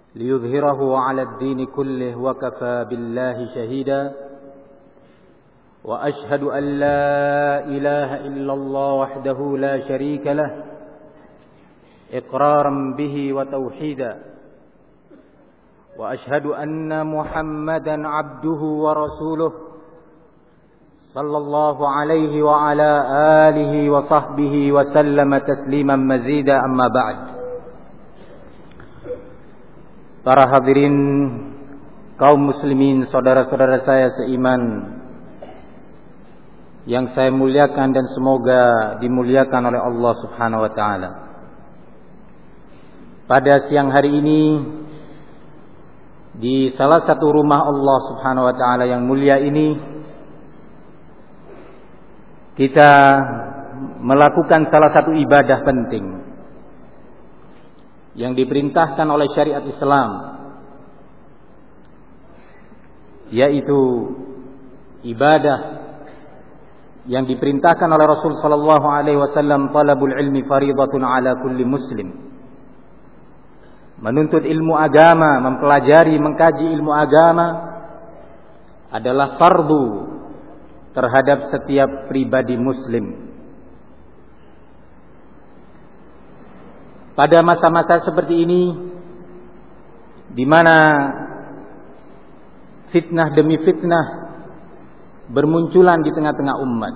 ليظهره على الدين كله وكفى بالله شهيدا وأشهد أن لا إله إلا الله وحده لا شريك له إقرارا به وتوحيدا وأشهد أن محمدا عبده ورسوله صلى الله عليه وعلى آله وصحبه وسلم تسليما مزيدا أما بعد. Para hadirin kaum muslimin, saudara-saudara saya seiman yang saya muliakan dan semoga dimuliakan oleh Allah Subhanahu wa taala. Pada siang hari ini di salah satu rumah Allah Subhanahu wa taala yang mulia ini kita melakukan salah satu ibadah penting yang diperintahkan oleh syariat Islam, yaitu ibadah yang diperintahkan oleh Rasul sallallahu alaihi wasallam, talabul ilmi fariidatun ala kulli muslim. Menuntut ilmu agama, mempelajari, mengkaji ilmu agama adalah fardu terhadap setiap pribadi muslim. Pada masa-masa seperti ini, di mana fitnah demi fitnah bermunculan di tengah-tengah umat,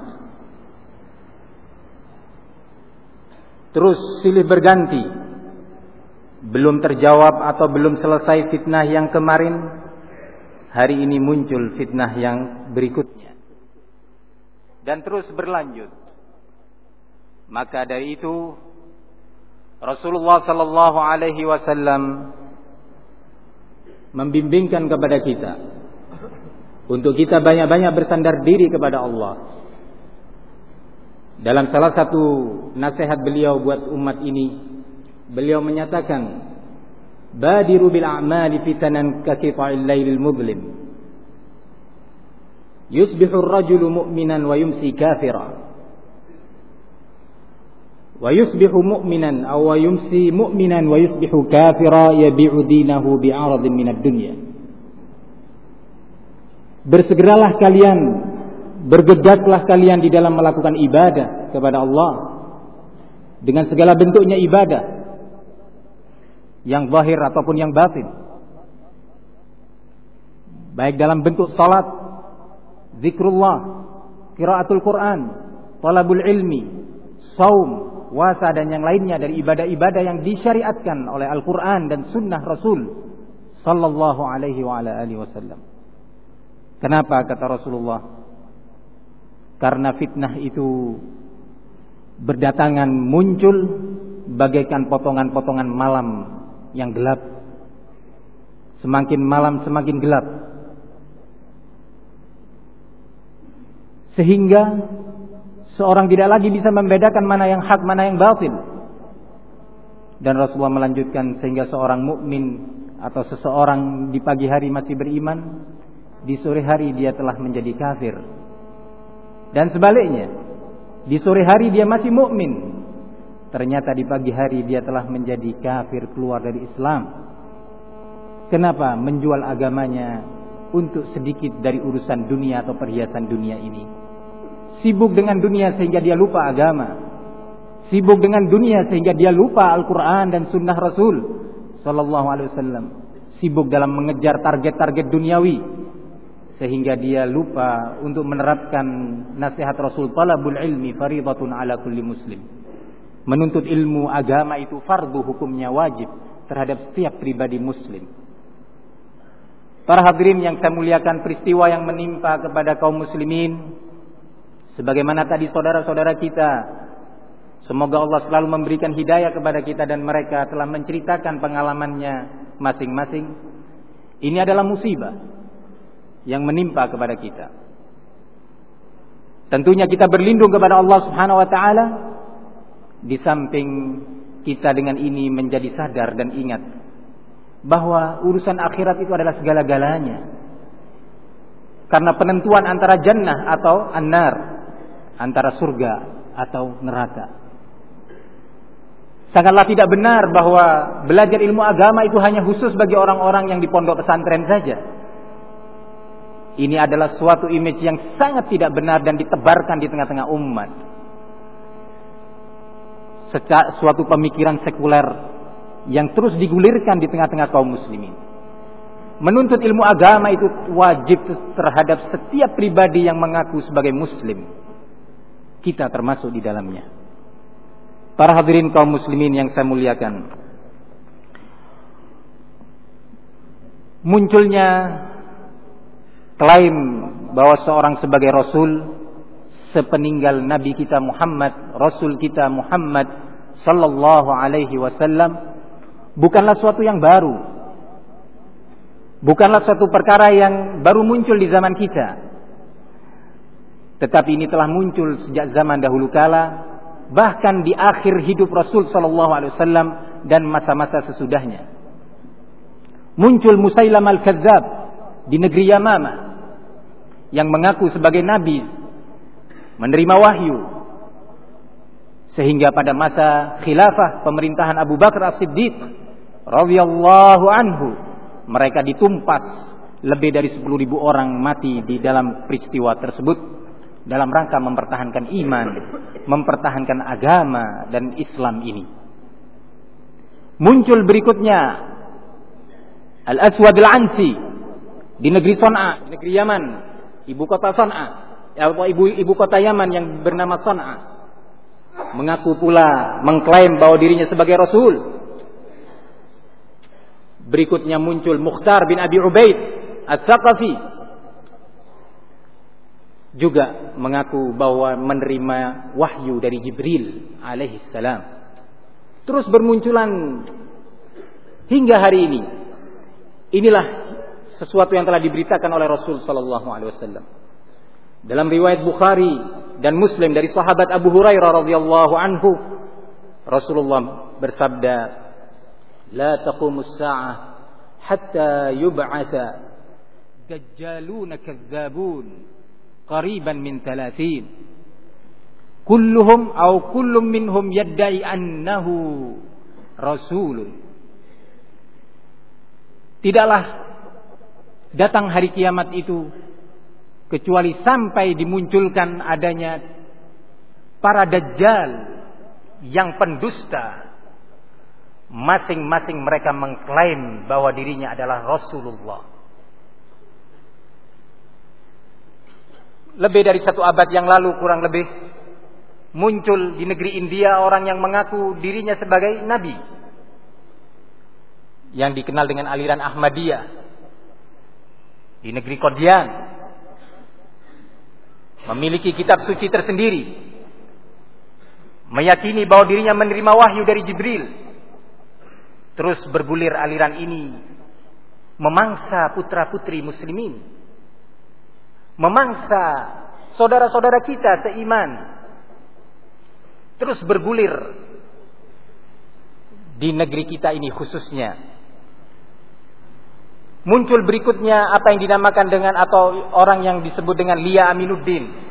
terus silih berganti, belum terjawab atau belum selesai fitnah yang kemarin, hari ini muncul fitnah yang berikutnya dan terus berlanjut. Maka dari itu Rasulullah sallallahu alaihi wasallam membimbingkan kepada kita untuk kita banyak-banyak bersandar diri kepada Allah. Dalam salah satu nasihat beliau buat umat ini, beliau menyatakan, "Badiru bil a'mali fitanan ka qita'il lailil mudlim. Yusbihu ar-rajulu mu'minan wa yumsi kafira. Wa yusbihu mu'minan aw yumsi mu'minan wa yusbihu kafira yabi'u dinahu bi'aradin minad dunya." Bersegeralah kalian, bergegaslah kalian di dalam melakukan ibadah kepada Allah dengan segala bentuknya ibadah, yang zahir ataupun yang batin, baik dalam bentuk salat, zikrullah, qiraatul Quran, talabul ilmi, saum, puasa dan yang lainnya dari ibadah-ibadah yang disyariatkan oleh Al-Quran dan Sunnah Rasul sallallahu alaihi wa ala alihi wasallam. Kenapa kata Rasulullah? Karena fitnah itu berdatangan, muncul bagaikan potongan-potongan malam yang gelap. Semakin malam semakin gelap, sehingga seorang tidak lagi bisa membedakan mana yang hak, mana yang batil. Dan Rasulullah melanjutkan, sehingga seorang mukmin atau seseorang di pagi hari masih beriman, di sore hari dia telah menjadi kafir. Dan sebaliknya, di sore hari dia masih mukmin, ternyata di pagi hari dia telah menjadi kafir, keluar dari Islam. Kenapa? Menjual agamanya untuk sedikit dari urusan dunia atau perhiasan dunia ini. Sibuk dengan dunia sehingga dia lupa agama. Sibuk dengan dunia sehingga dia lupa Al-Quran dan Sunnah Rasul sallallahu alaihi wasallam. Sibuk dalam mengejar target-target duniawi sehingga dia lupa untuk menerapkan nasihat Rasul, talabul ilmi fariidatun ala kulli muslim. Menuntut ilmu agama itu fardu, hukumnya wajib terhadap setiap pribadi muslim. Para hadirin yang saya muliakan, peristiwa yang menimpa kepada kaum muslimin, sebagaimana tadi saudara-saudara kita, semoga Allah selalu memberikan hidayah kepada kita dan mereka telah menceritakan pengalamannya masing-masing. Ini adalah musibah yang menimpa kepada kita. Tentunya kita berlindung kepada Allah Subhanahu wa taala. Di samping kita dengan ini menjadi sadar dan ingat bahwa urusan akhirat itu adalah segala-galanya. Karena penentuan antara jannah atau an-nar, antara surga atau neraka. Sangatlah tidak benar bahwa belajar ilmu agama itu hanya khusus bagi orang-orang yang di pondok pesantren saja. Ini adalah suatu image yang sangat tidak benar dan ditebarkan di tengah-tengah umat. Suatu pemikiran sekuler yang terus digulirkan di tengah-tengah kaum muslimin. Menuntut ilmu agama itu wajib terhadap setiap pribadi yang mengaku sebagai muslim. Kita termasuk di dalamnya. Para hadirin kaum muslimin yang saya muliakan, munculnya klaim bahwa seorang sebagai rasul sepeninggal Nabi kita Muhammad, Rasul kita Muhammad sallallahu alaihi wasallam bukanlah suatu yang baru. Bukanlah suatu perkara yang baru muncul di zaman kita. Tetapi ini telah muncul sejak zaman dahulu kala, bahkan di akhir hidup Rasul sallallahu alaihi wasallam dan masa-masa sesudahnya. Muncul Musailam al-Kadzdzab di negeri Yamama yang mengaku sebagai nabi, menerima wahyu, sehingga pada masa khilafah pemerintahan Abu Bakar As-Siddiq radhiyallahu anhu mereka ditumpas, lebih dari 10.000 orang mati di dalam peristiwa tersebut dalam rangka mempertahankan iman, mempertahankan agama dan Islam ini. Muncul berikutnya Al-Aswad Al-Ansi di negeri Son'a, negeri Yaman, ibu kota Son'a, atau ibu kota Yaman yang bernama Son'a, mengaku pula mengklaim bahwa dirinya sebagai rasul. Berikutnya muncul Mukhtar bin Abi Ubaid As-Saqafi, juga mengaku bahwa menerima wahyu dari Jibril alaihi salam. Terus bermunculan hingga hari ini. Inilah sesuatu yang telah diberitakan oleh Rasul sallallahu alaihi wasallam. Dalam riwayat Bukhari dan Muslim dari sahabat Abu Hurairah radhiyallahu anhu, Rasulullah bersabda, "La taqumus sa'ah hatta yub'atha dajjalun kadzdzabun qariban min 30 kulluhum aw kullum minhum yadda'i annahu rasulun." Tidaklah datang hari kiamat itu kecuali sampai dimunculkan adanya para dajjal yang pendusta. Masing-masing mereka mengklaim bahwa dirinya adalah Rasulullah. Lebih dari 1 abad yang lalu kurang lebih, muncul di negeri India orang yang mengaku dirinya sebagai nabi, yang dikenal dengan aliran Ahmadiyah. Di negeri Qadian, memiliki kitab suci tersendiri, meyakini bahwa dirinya menerima wahyu dari Jibril. Terus bergulir aliran ini, memangsa putra-putri muslimin, memangsa saudara-saudara kita seiman. Terus bergulir di negeri kita ini khususnya. Muncul berikutnya apa yang dinamakan dengan, atau orang yang disebut dengan Lia Aminuddin.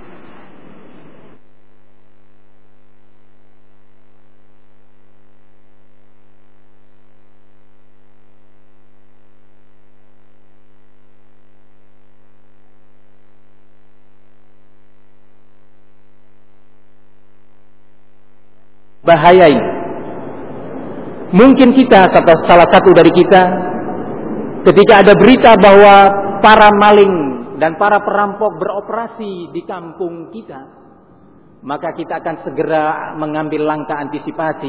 Bahayai. Mungkin kita, atau salah satu dari kita, ketika ada berita bahwa para maling dan para perampok beroperasi di kampung kita, maka kita akan segera mengambil langkah antisipasi,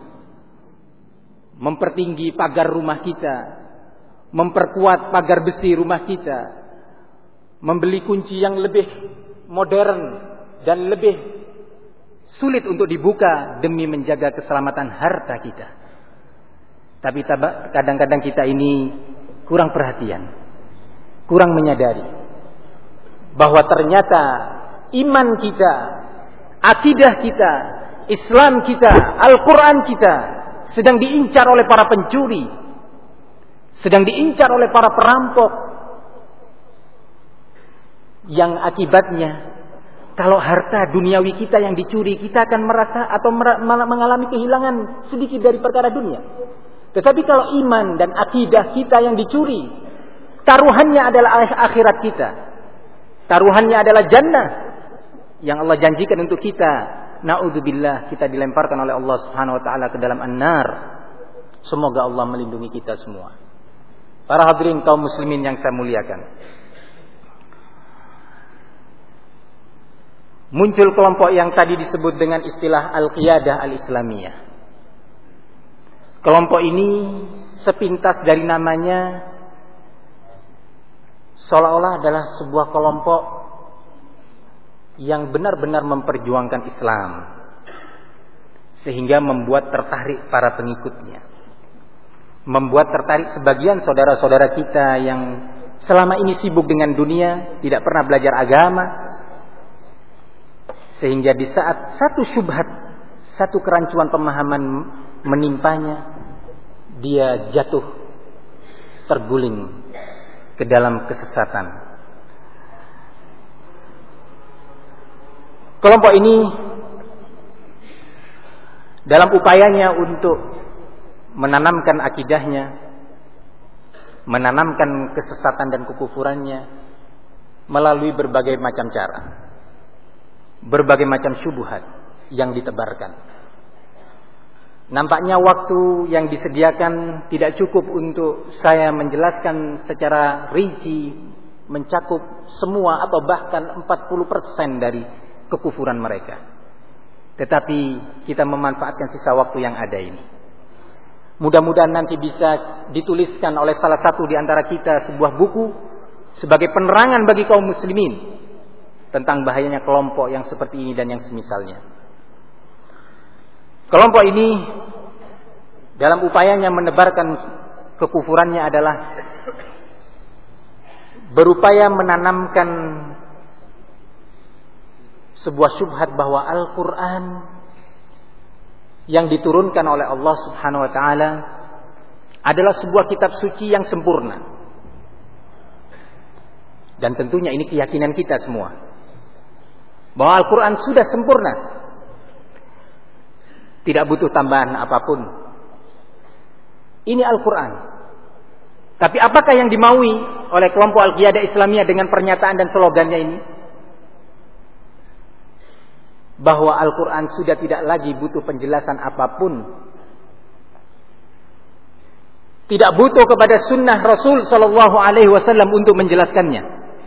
mempertinggi pagar rumah kita, memperkuat pagar besi rumah kita, membeli kunci yang lebih modern dan lebih sulit untuk dibuka demi menjaga keselamatan harta kita. Tapi kadang-kadang kita ini kurang perhatian, kurang menyadari bahwa ternyata iman kita, akidah kita, Islam kita, Al-Quran kita sedang diincar oleh para pencuri, sedang diincar oleh para perampok, yang akibatnya Kalau harta duniawi kita yang dicuri, kita akan merasa atau mengalami kehilangan sedikit dari perkara dunia. Tetapi kalau iman dan akidah kita yang dicuri, taruhannya adalah akhirat kita. Taruhannya adalah jannah yang Allah janjikan untuk kita. Na'udzubillah, kita dilemparkan oleh Allah Subhanahu wa taala ke dalam an-nar. Semoga Allah melindungi kita semua. Para hadirin kaum muslimin yang saya muliakan. Muncul kelompok yang tadi disebut dengan istilah Al-Qiyadah Al-Islamiyah. Kelompok ini sepintas dari namanya seolah-olah adalah sebuah kelompok yang benar-benar memperjuangkan Islam, sehingga membuat tertarik para pengikutnya, membuat tertarik sebagian saudara-saudara kita yang selama ini sibuk dengan dunia, tidak pernah belajar agama, sehingga di saat satu syubhat, satu kerancuan pemahaman menimpanya, dia jatuh terguling ke dalam kesesatan. Kelompok ini dalam upayanya untuk menanamkan akidahnya, menanamkan kesesatan dan kekufurannya melalui berbagai macam cara, berbagai macam syubhat yang ditebarkan. Nampaknya waktu yang disediakan tidak cukup untuk saya menjelaskan secara rinci, mencakup semua atau bahkan 40% dari kekufuran mereka. Tetapi kita memanfaatkan sisa waktu yang ada ini. Mudah-mudahan nanti bisa dituliskan oleh salah satu di antara kita sebuah buku sebagai penerangan bagi kaum muslimin tentang bahayanya kelompok yang seperti ini dan yang semisalnya. Kelompok ini dalam upayanya menebarkan kekufurannya adalah berupaya menanamkan sebuah syubhat bahwa Al-Quran yang diturunkan oleh Allah Subhanahu wa taala adalah sebuah kitab suci yang sempurna. Dan tentunya ini keyakinan kita semua, bahwa Al-Quran sudah sempurna, tidak butuh tambahan apapun. Ini Al-Quran. Tapi apakah yang dimaui oleh kelompok Al-Qiyadah Islamiyah dengan pernyataan dan slogannya ini? Bahwa Al-Quran sudah tidak lagi butuh penjelasan apapun, tidak butuh kepada sunnah Rasul Sallallahu Alaihi Wasallam untuk menjelaskannya.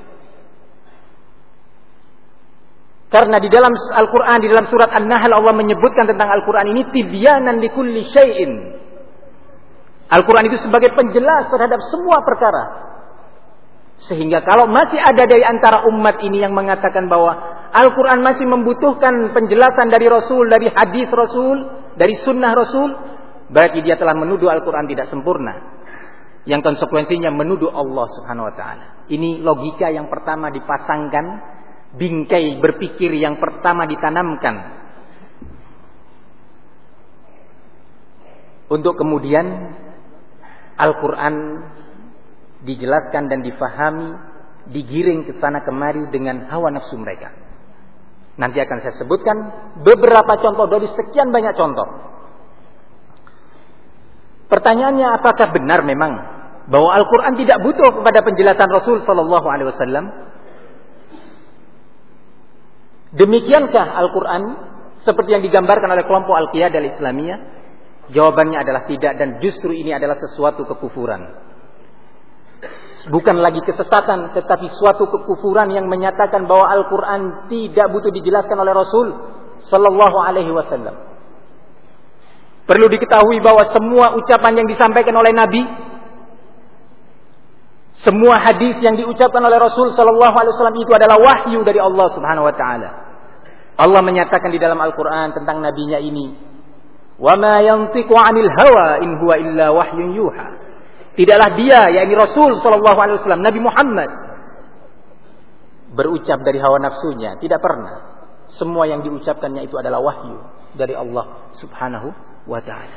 Karena di dalam Al-Quran, di dalam surat An-Nahl, Allah menyebutkan tentang Al-Quran ini tibyanan likulli syai'in. Al-Quran itu sebagai penjelas terhadap semua perkara. Sehingga kalau masih ada dari antara umat ini yang mengatakan bahwa Al-Quran masih membutuhkan penjelasan dari Rasul, dari hadis Rasul, dari sunnah Rasul, berarti dia telah menuduh Al-Quran tidak sempurna. Yang konsekuensinya menuduh Allah Subhanahu wa taala. Ini logika yang pertama dipasangkan, bingkai berpikir yang pertama ditanamkan, untuk kemudian Al-Quran dijelaskan dan difahami, digiring ke sana kemari dengan hawa nafsu mereka. Nanti akan saya sebutkan beberapa contoh dari sekian banyak contoh. Pertanyaannya, apakah benar memang bahwa Al-Quran tidak butuh kepada penjelasan Rasul Sallallahu Alaihi Wasallam? Demikiankah Al-Quran seperti yang digambarkan oleh kelompok Al-Qiyadah Al-Islamiyah? Jawabannya adalah tidak, dan justru ini adalah sesuatu kekufuran. Bukan lagi kesesatan, tetapi suatu kekufuran yang menyatakan bahwa Al-Quran tidak butuh dijelaskan oleh Rasul Sallallahu Alaihi Wasallam. Perlu diketahui bahwa semua ucapan yang disampaikan oleh Nabi, semua hadis yang diucapkan oleh Rasul Sallallahu Alaihi Wasallam itu adalah wahyu dari Allah Subhanahu Wa Taala. Allah menyatakan di dalam Al-Quran tentang nabinya ini, "Wa ma yantiqu 'anil hawa in huwa illa wahyun yuha." Tidaklah dia, yakni Rasul Sallallahu Alaihi Wasallam, Nabi Muhammad, berucap dari hawa nafsunya. Tidak pernah. Semua yang diucapkannya itu adalah wahyu dari Allah Subhanahu wa Ta'ala.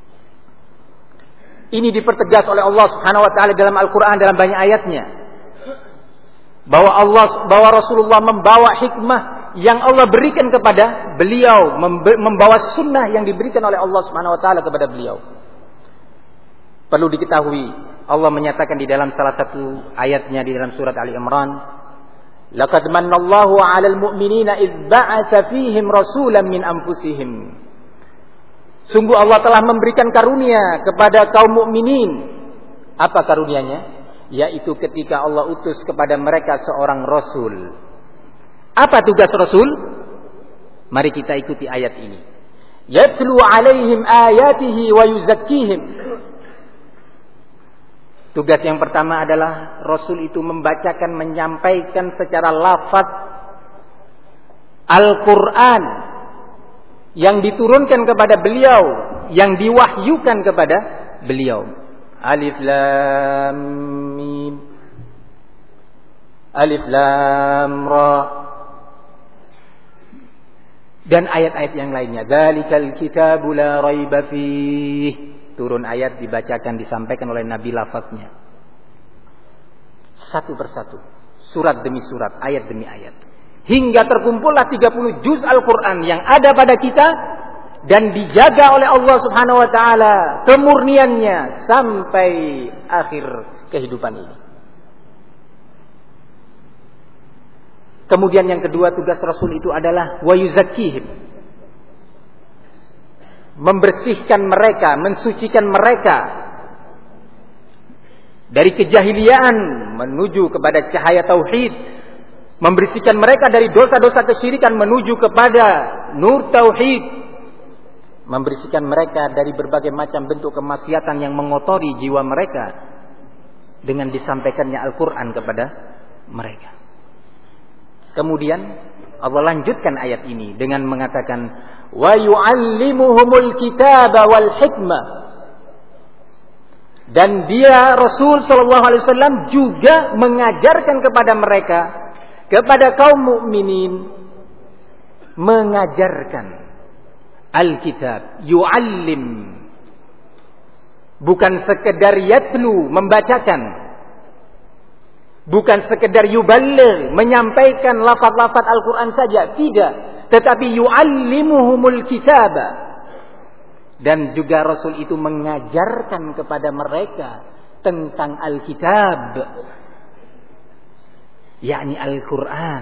Ini dipertegas oleh Allah Subhanahu wa Ta'ala dalam Al-Quran dalam banyak ayatnya, bahwa Rasulullah membawa hikmah yang Allah berikan kepada beliau, membawa sunnah yang diberikan oleh Allah Subhanahu wa taala kepada beliau. Perlu diketahui, Allah menyatakan di dalam salah satu ayatnya di dalam surat Ali Imran, laqad manallahu 'alal mu'minina idz ba'atsa fihim rasulan min anfusihim. Sungguh Allah telah memberikan karunia kepada kaum mukminin. Apa karunianya? Yaitu ketika Allah utus kepada mereka seorang rasul. Apa tugas rasul? Mari kita ikuti ayat ini. Yatlu 'alaihim ayatihi wa yuzakkihim. Tugas yang pertama adalah rasul itu membacakan, menyampaikan secara lafaz Al-Qur'an yang diturunkan kepada beliau, yang diwahyukan kepada beliau. Alif Lam Mim, Alif Lam Ra, dan ayat-ayat yang lainnya. Dzalikal kitabu la raiba fih. Turun ayat, dibacakan, disampaikan oleh Nabi lafaznya. Satu persatu, surat demi surat, ayat demi ayat. Hingga terkumpullah 30 juz Al-Quran yang ada pada kita dan dijaga oleh Allah Subhanahu wa taala kemurniannya sampai akhir kehidupan ini. Kemudian yang kedua, tugas Rasul itu adalah wa yuzakkihim, membersihkan mereka, mensucikan mereka dari kejahiliaan menuju kepada cahaya tauhid, membersihkan mereka dari dosa-dosa kesyirikan menuju kepada nur tauhid, membersihkan mereka dari berbagai macam bentuk kemaksiatan yang mengotori jiwa mereka dengan disampaikannya Al-Quran kepada mereka. Kemudian Allah lanjutkan ayat ini dengan mengatakan wa yu'allimuhumul kitaba wal hikmah, dan dia Rasul sallallahu alaihi wasallam juga mengajarkan kepada mereka, kepada kaum mukminin, mengajarkan Alkitab. Yu'allim, bukan sekedar yatlu, membacakan, bukan sekedar yuballigh, menyampaikan lafaz-lafaz Al-Quran saja, tidak, tetapi yu'allimuhumul kitaba. Dan juga Rasul itu mengajarkan kepada mereka tentang Alkitab, yakni Al-Quran,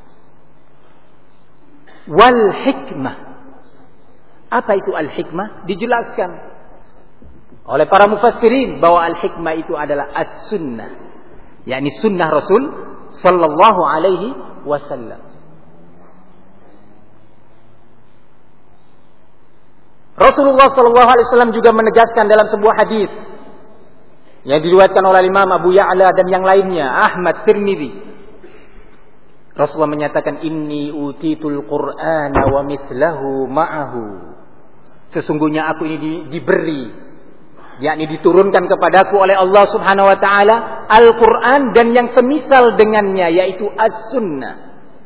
wal hikmah. Apa itu al-hikmah? Dijelaskan oleh para mufassirin bahwa al-hikmah itu adalah as-sunnah, yakni sunnah Rasul sallallahu alaihi wasallam. Rasulullah sallallahu alaihi wasallam juga menegaskan dalam sebuah hadis yang diriwayatkan oleh Imam Abu Ya'la dan yang lainnya, Ahmad, Tirmidzi. Rasulullah menyatakan, inni utitul Qur'ana wa mithlahu ma'ahu. Sesungguhnya aku ini diberi, yakni diturunkan kepadaku oleh Allah Subhanahu wa taala Al-Qur'an dan yang semisal dengannya, yaitu As-Sunnah.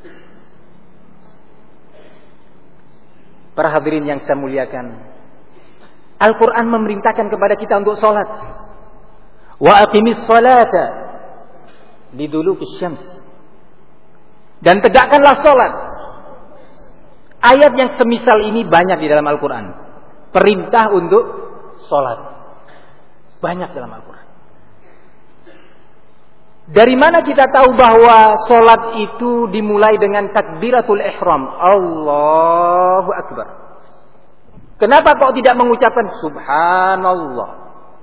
Para hadirin yang saya muliakan, Al-Quran memerintahkan kepada kita untuk salat. Wa aqimis salata liduluki syams, dan tegakkanlah salat. Ayat yang semisal ini banyak di dalam Al-Quran. Perintah untuk salat banyak dalam Al-Quran. Dari mana kita tahu bahwa salat itu dimulai dengan takbiratul ihram, Allahu Akbar? Kenapa kok tidak mengucapkan subhanallah?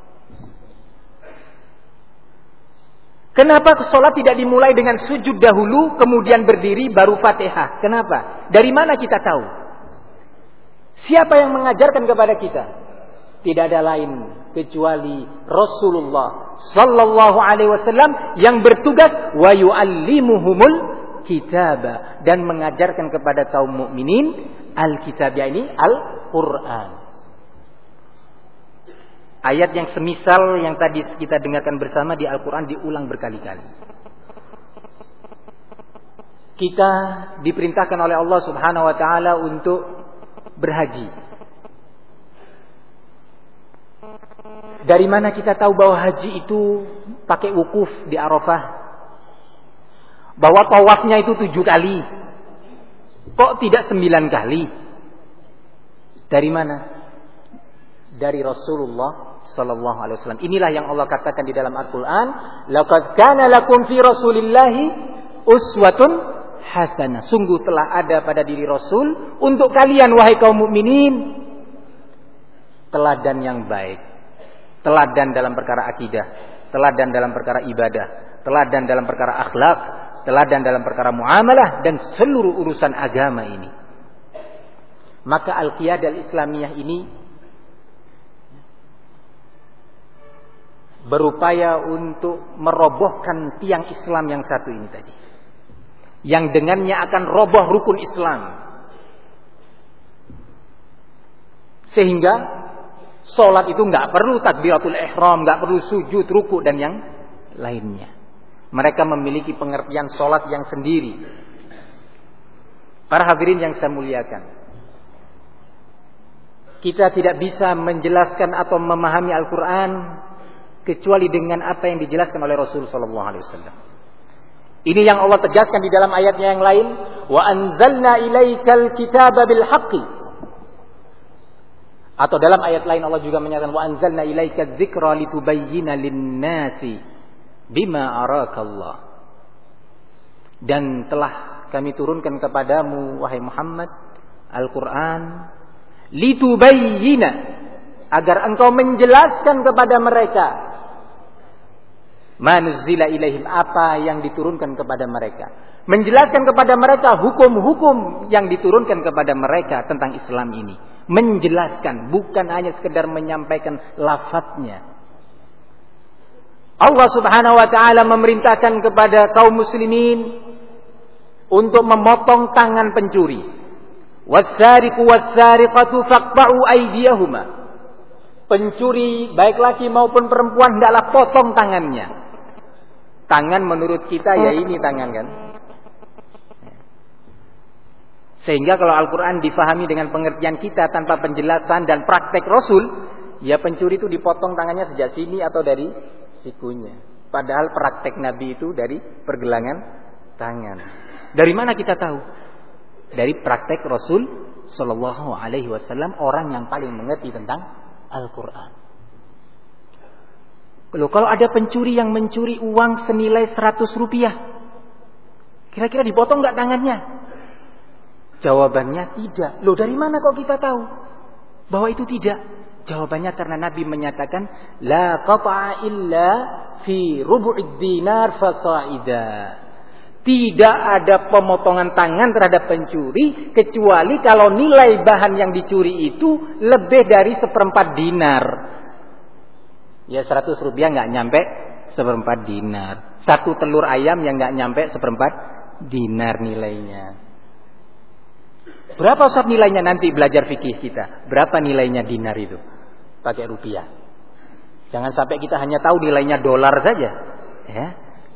Kenapa salat tidak dimulai dengan sujud dahulu, kemudian berdiri, baru Fatihah? Kenapa? Dari mana kita tahu? Siapa yang mengajarkan kepada kita? Tidak ada lain kecuali Rasulullah sallallahu alaihi wasallam yang bertugas wa yu'allimuhumul kitaba, dan mengajarkan kepada kaum mukminin Alkitab, yakni Al-Quran. Ayat yang semisal yang tadi kita dengarkan bersama di Al-Quran diulang berkali-kali. Kita diperintahkan oleh Allah Subhanahu wa taala untuk berhaji. Dari mana kita tahu bahwa haji itu pakai wukuf di Arafah? Bahwa tawafnya itu 7 kali. Kok tidak 9 kali? Dari mana? Dari Rasulullah sallallahu alaihi wasallam. Inilah yang Allah katakan di dalam Al-Qur'an, laqad kana lakum fi Rasulillahi uswatun hasanah. Sungguh telah ada pada diri Rasul untuk kalian wahai kaum mukminin teladan yang baik. Teladan dalam perkara akidah, teladan dalam perkara ibadah, teladan dalam perkara akhlak, teladan dalam perkara muamalah dan seluruh urusan agama ini. Maka Al-Qiyadah Al-Islamiyah ini berupaya untuk merobohkan tiang Islam yang satu ini tadi, yang dengannya akan roboh rukun Islam, sehingga sholat itu nggak perlu takbiratul ihram, nggak perlu sujud, ruku dan yang lainnya. Mereka memiliki pengertian sholat yang sendiri. Para hadirin yang saya muliakan, kita tidak bisa menjelaskan atau memahami Al-Quran kecuali dengan apa yang dijelaskan oleh Rasul sallallahu alaihi wasallam. Ini yang Allah tegaskan di dalam ayatnya yang lain, wa anzalna ilaikal kitaba bil haqqi. Atau dalam ayat lain Allah juga menyatakan wa anzalna ilaikadz dzikra litubayyana lin-nasi bima arakallah. Dan telah kami turunkan kepadamu wahai Muhammad Al-Qur'an litubayyana, agar engkau menjelaskan kepada mereka manzila ilaihim, apa yang diturunkan kepada mereka, menjelaskan kepada mereka hukum-hukum yang diturunkan kepada mereka tentang Islam ini. Menjelaskan, bukan hanya sekedar menyampaikan lafadznya. Allah Subhanahu wa taala memerintahkan kepada kaum muslimin untuk memotong tangan pencuri. Was-sariqu was-sariqatu faqta'u aydiyahuma. Pencuri baik laki maupun perempuan hendaklah potong tangannya. Tangan menurut kita ya ini tangan kan. Sehingga kalau Al-Quran difahami dengan pengertian kita tanpa penjelasan dan praktek Rasul, ya pencuri itu dipotong tangannya sejak sini atau dari sikunya. Padahal praktek Nabi itu dari pergelangan tangan. Dari mana kita tahu? Dari praktek Rasul Sallallahu Alaihi Wasallam, orang yang paling mengerti tentang Al-Quran. Loh, kalau ada pencuri yang mencuri uang senilai 100 rupiah, kira-kira dipotong nggak tangannya? Jawabannya tidak. Loh, dari mana kok kita tahu bahwa itu tidak? Jawabannya karena Nabi menyatakan la qata'a illa fi rubu'id dinar fasa'ida. Tidak ada pemotongan tangan terhadap pencuri kecuali kalau nilai bahan yang dicuri itu lebih dari 1/4 dinar. Ya 100 rupiah nggak nyampe 1/4 dinar. Satu telur ayam yang nggak nyampe 1/4 dinar nilainya. Berapa Ustaz nilainya nanti belajar fikih kita? Berapa nilainya dinar itu? Pakai rupiah. Jangan sampai kita hanya tahu nilainya dolar saja. Ya.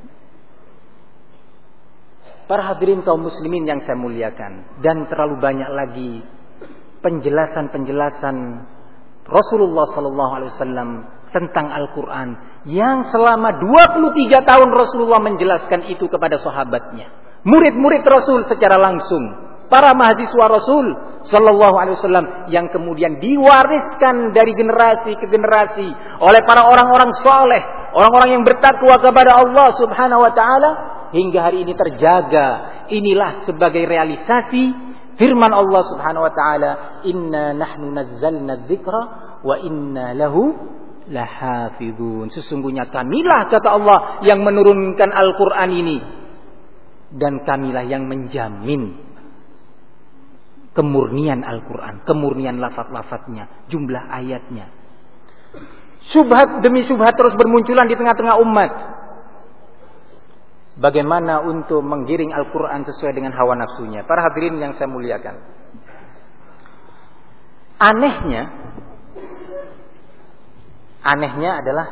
Para hadirin kaum muslimin yang saya muliakan, dan terlalu banyak lagi penjelasan-penjelasan Rasulullah sallallahu alaihi wasallam tentang Al-Quran yang selama 23 tahun Rasulullah menjelaskan itu kepada sahabatnya, murid-murid Rasul secara langsung, para mahasiswa Rasul sallallahu alaihi wasallam, yang kemudian diwariskan dari generasi ke generasi oleh para orang-orang saleh, orang-orang yang bertakwa kepada Allah Subhanahu wa taala, hingga hari ini terjaga. Inilah sebagai realisasi firman Allah Subhanahu wa taala, inna nahnu nazzalna dzikra wa inna lahu lahafidun. Sesungguhnya kamilah, kata Allah, yang menurunkan Al-Quran ini, dan kamilah yang menjamin kemurnian Al-Quran, kemurnian lafaz-lafaznya, jumlah ayatnya. Syubhat demi syubhat terus bermunculan di tengah-tengah umat. Bagaimana untuk menggiring Al-Quran sesuai dengan hawa nafsunya? Para hadirin yang saya muliakan, anehnya adalah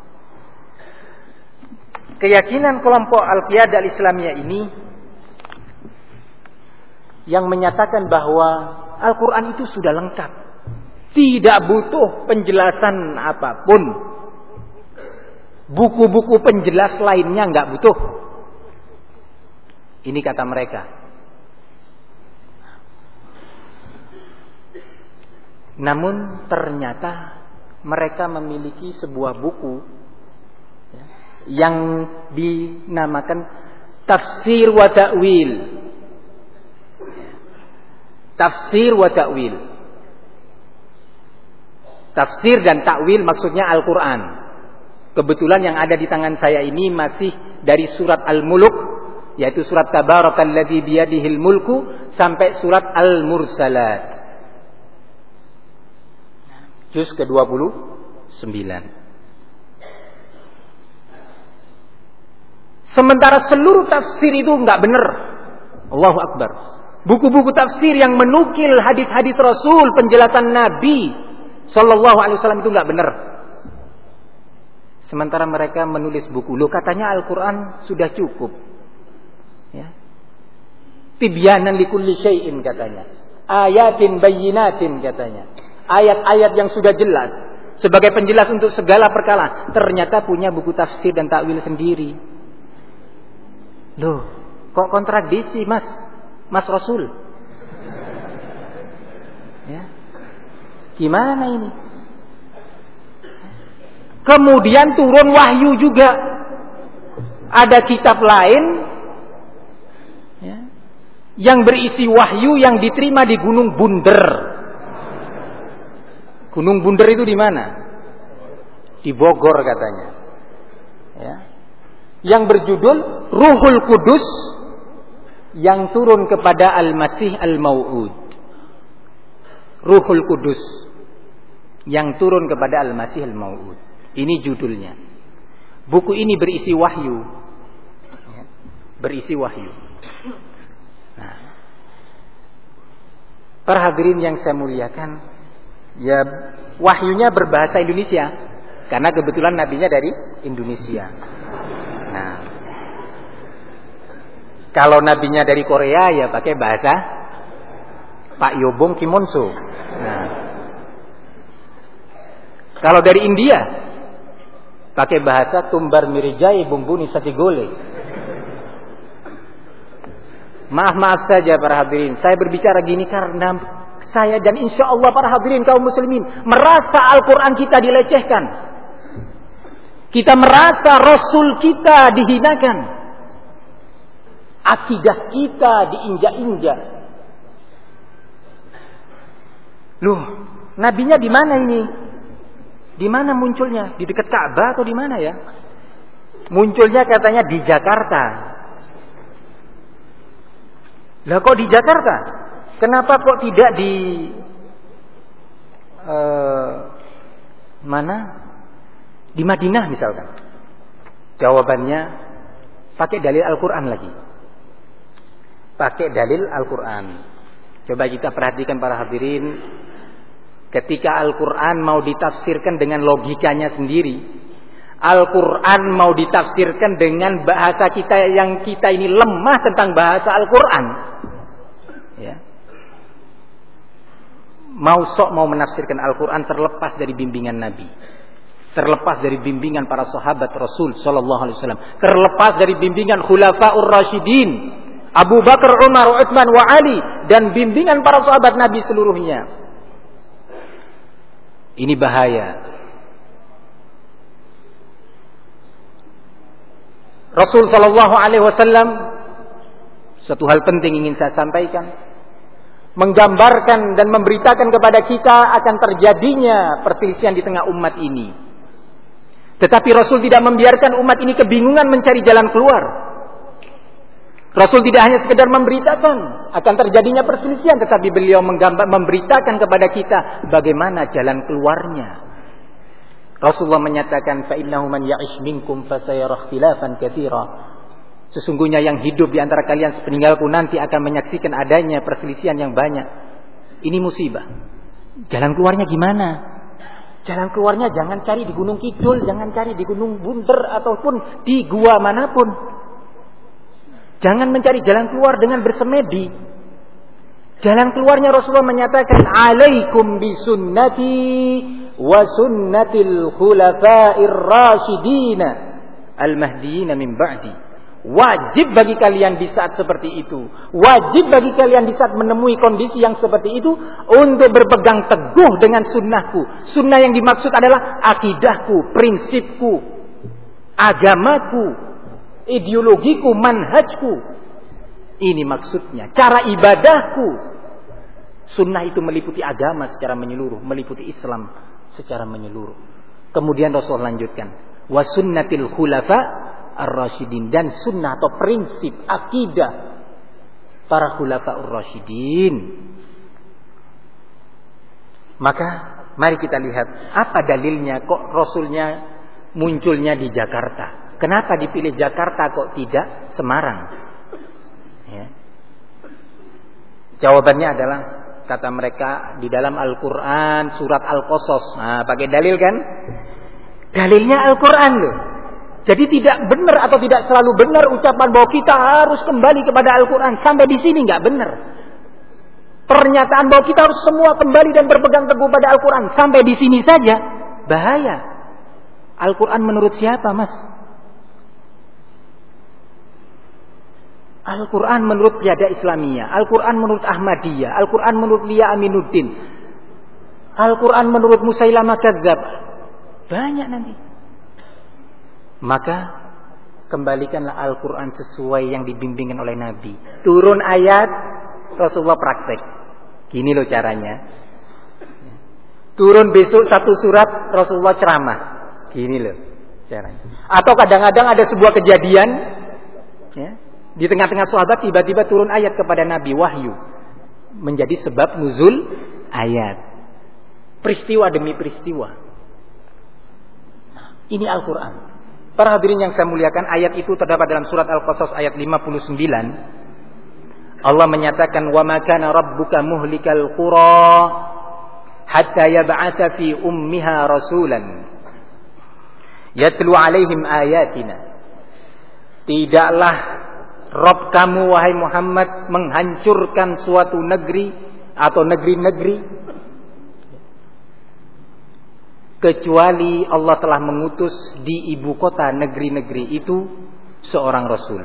keyakinan kelompok Al-Qiyadah Al-Islamiyah ini yang menyatakan bahwa Al-Quran itu sudah lengkap, tidak butuh penjelasan apapun, buku-buku penjelas lainnya nggak butuh. Ini kata mereka. Namun ternyata mereka memiliki sebuah buku yang dinamakan Tafsir wa Ta'wil. Tafsir wa Ta'wil. Tafsir dan ta'wil maksudnya Al-Quran. Kebetulan yang ada di tangan saya ini masih dari surat Al-Muluk, yaitu surat Tabarakalladzi biyadihil mulku sampai surat Al-Mursalat. Juz ke-29. Sementara seluruh tafsir itu enggak benar. Allahu Akbar. Buku-buku tafsir yang menukil hadis-hadis Rasul, penjelasan Nabi Sallallahu Alaihi Wasallam itu enggak benar. Sementara mereka menulis buku. Loh, katanya Al-Quran sudah cukup. Ya. Tibyanan likulli syai'in katanya. Ayatin bayyinatin katanya. Ayat-ayat yang sudah jelas. Sebagai penjelas untuk segala perkara. Ternyata punya buku tafsir dan takwil sendiri. Loh, kok kontradiksi Mas Rasul? Ya. Gimana ini? Kemudian turun wahyu juga. Ada kitab lain ya, yang berisi wahyu yang diterima di Gunung Bunder. Gunung Bunder itu di mana? Di Bogor katanya. Ya. Yang berjudul Ruhul Kudus yang turun kepada Al-Masih Al-Mau'ud. Ruhul Kudus yang turun kepada Al-Masih Al-Mau'ud. Ini judulnya. Buku ini berisi wahyu. Berisi wahyu. Nah, para hadirin yang saya muliakan, ya wahyunya berbahasa Indonesia karena kebetulan nabinya dari Indonesia. Nah, kalau nabinya dari Korea ya pakai bahasa Pak Yobong Kimonso. Nah, kalau dari India pakai bahasa Tumbar Mirijai Bumbuni Satigole. Maaf saja para hadirin, saya berbicara gini karena saya dan insya Allah para hadirin kaum muslimin merasa Al-Quran kita dilecehkan. Kita merasa Rasul kita dihinakan. Akidah kita diinjak-injak. Loh, nabinya di mana ini? Di mana munculnya? Di dekat Ka'bah atau di mana ya? Munculnya katanya di Jakarta. Lah kok di Jakarta? Kenapa kok tidak di mana? Di Madinah misalkan. Jawabannya pakai dalil Al-Quran lagi. Pakai dalil Al-Quran. Coba kita perhatikan para hadirin. Ketika Al-Quran mau ditafsirkan dengan logikanya sendiri, Al-Quran mau ditafsirkan dengan bahasa kita yang kita ini lemah tentang bahasa Al-Quran, ya. Mau menafsirkan Al-Quran terlepas dari bimbingan Nabi, terlepas dari bimbingan para sahabat Rasul Sallallahu Alaihi Wasallam, terlepas dari bimbingan Khulafaur Rasyidin, Abu Bakar, Umar, Utsman, wa Ali, dan bimbingan para sahabat Nabi seluruhnya. Ini bahaya. Rasul Sallallahu Alaihi Wasallam, satu hal penting ingin saya sampaikan, menggambarkan dan memberitakan kepada kita akan terjadinya perselisihan di tengah umat ini. Tetapi Rasul tidak membiarkan umat ini kebingungan mencari jalan keluar. Rasul tidak hanya sekedar memberitakan akan terjadinya perselisihan, tetapi beliau memberitakan kepada kita bagaimana jalan keluarnya. Rasulullah menyatakan, fa innahu man ya'ish minkum fasayara ikhtilafan katsira. Sesungguhnya yang hidup di antara kalian sepeninggalku nanti akan menyaksikan adanya perselisihan yang banyak. Ini musibah. Jalan keluarnya gimana? Jalan keluarnya jangan cari di Gunung Kidul, jangan cari di Gunung Bunder ataupun di gua manapun. Jangan mencari jalan keluar dengan bersemedi. Jalan keluarnya Rasulullah menyatakan, alaikum bisunnati wa sunnatil khulafa'ir rasyidin al-mahdiyyin min ba'di Wajib bagi kalian di saat seperti itu, wajib bagi kalian di saat menemui kondisi yang seperti itu untuk berpegang teguh dengan sunnahku. Sunnah yang dimaksud adalah akidahku, prinsipku, agamaku, ideologiku, manhajku. Ini maksudnya, cara ibadahku. Sunnah itu meliputi agama secara menyeluruh, meliputi Islam secara menyeluruh. Kemudian Rasul lanjutkan, wa sunnatil khulafa ar-rasyidin, dan sunnah atau prinsip akidah para khulafa ar-rasyidin. Maka mari kita lihat apa dalilnya kok Rasulnya munculnya di Jakarta. Kenapa dipilih Jakarta kok tidak Semarang? Ya. Jawabannya adalah, kata mereka, di dalam Al-Quran surat Al-Qasas. Nah, pakai dalil kan? Dalilnya Al-Quran loh. Jadi tidak benar atau tidak selalu benar ucapan bahwa kita harus kembali kepada Al-Quran. Sampai di sini nggak benar. Pernyataan bahwa kita harus semua kembali dan berpegang teguh pada Al-Quran. Sampai di sini saja bahaya. Al-Quran menurut siapa, Mas? Al-Quran menurut Qiyadah Islamiyah, Al-Quran menurut Ahmadiyah, Al-Quran menurut Lia Aminuddin, Al-Quran menurut Musailamah Kadzdzab. Banyak nanti. Maka kembalikanlah Al-Quran sesuai yang dibimbingkan oleh Nabi. Turun ayat, Rasulullah praktek. Gini loh caranya. Turun besok satu surat, Rasulullah ceramah. Gini loh caranya. Atau kadang-kadang ada sebuah kejadian, ya, di tengah-tengah sahabat tiba-tiba turun ayat kepada Nabi, wahyu, menjadi sebab nuzul ayat. Peristiwa demi peristiwa. Ini Al-Quran. Para hadirin yang saya muliakan, ayat itu terdapat dalam surat Al-Qasas ayat 59. Allah menyatakan, wa ma kana rabbuka muhlikal qura hatta yab'atsa fi ummiha rasulan yatlu 'alaihim ayatina. Tidaklah Rabb kamu wahai Muhammad menghancurkan suatu negeri atau negeri-negeri kecuali Allah telah mengutus di ibu kota negeri-negeri itu seorang Rasul.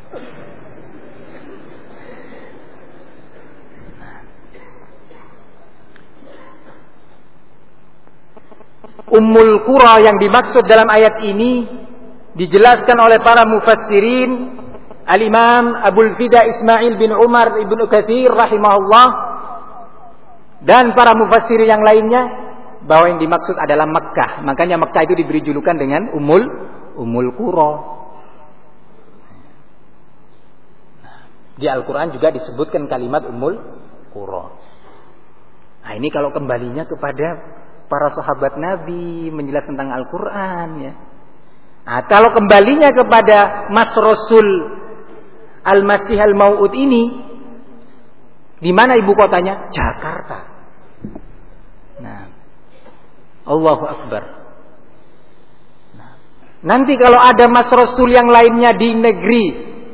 Ummul Qura yang dimaksud dalam ayat ini dijelaskan oleh para mufassirin, Al-Imam Abul Fida Ismail bin Umar ibnu Katsir rahimahullah dan para mufassir yang lainnya, bahwa yang dimaksud adalah Mekkah. Makanya Mekkah itu diberi julukan dengan Ummul Qura. Di Al-Quran juga disebutkan kalimat Ummul Qura. Nah, ini kalau kembalinya kepada para sahabat Nabi menjelaskan tentang Al-Quran, ya. Nah, kalau kembalinya kepada Mas Rasul Al-Masih Al-Mau'ud ini, di mana ibu kotanya? Jakarta. Nah, Allahu Akbar. Nah, nanti kalau ada Mas Rasul yang lainnya di negeri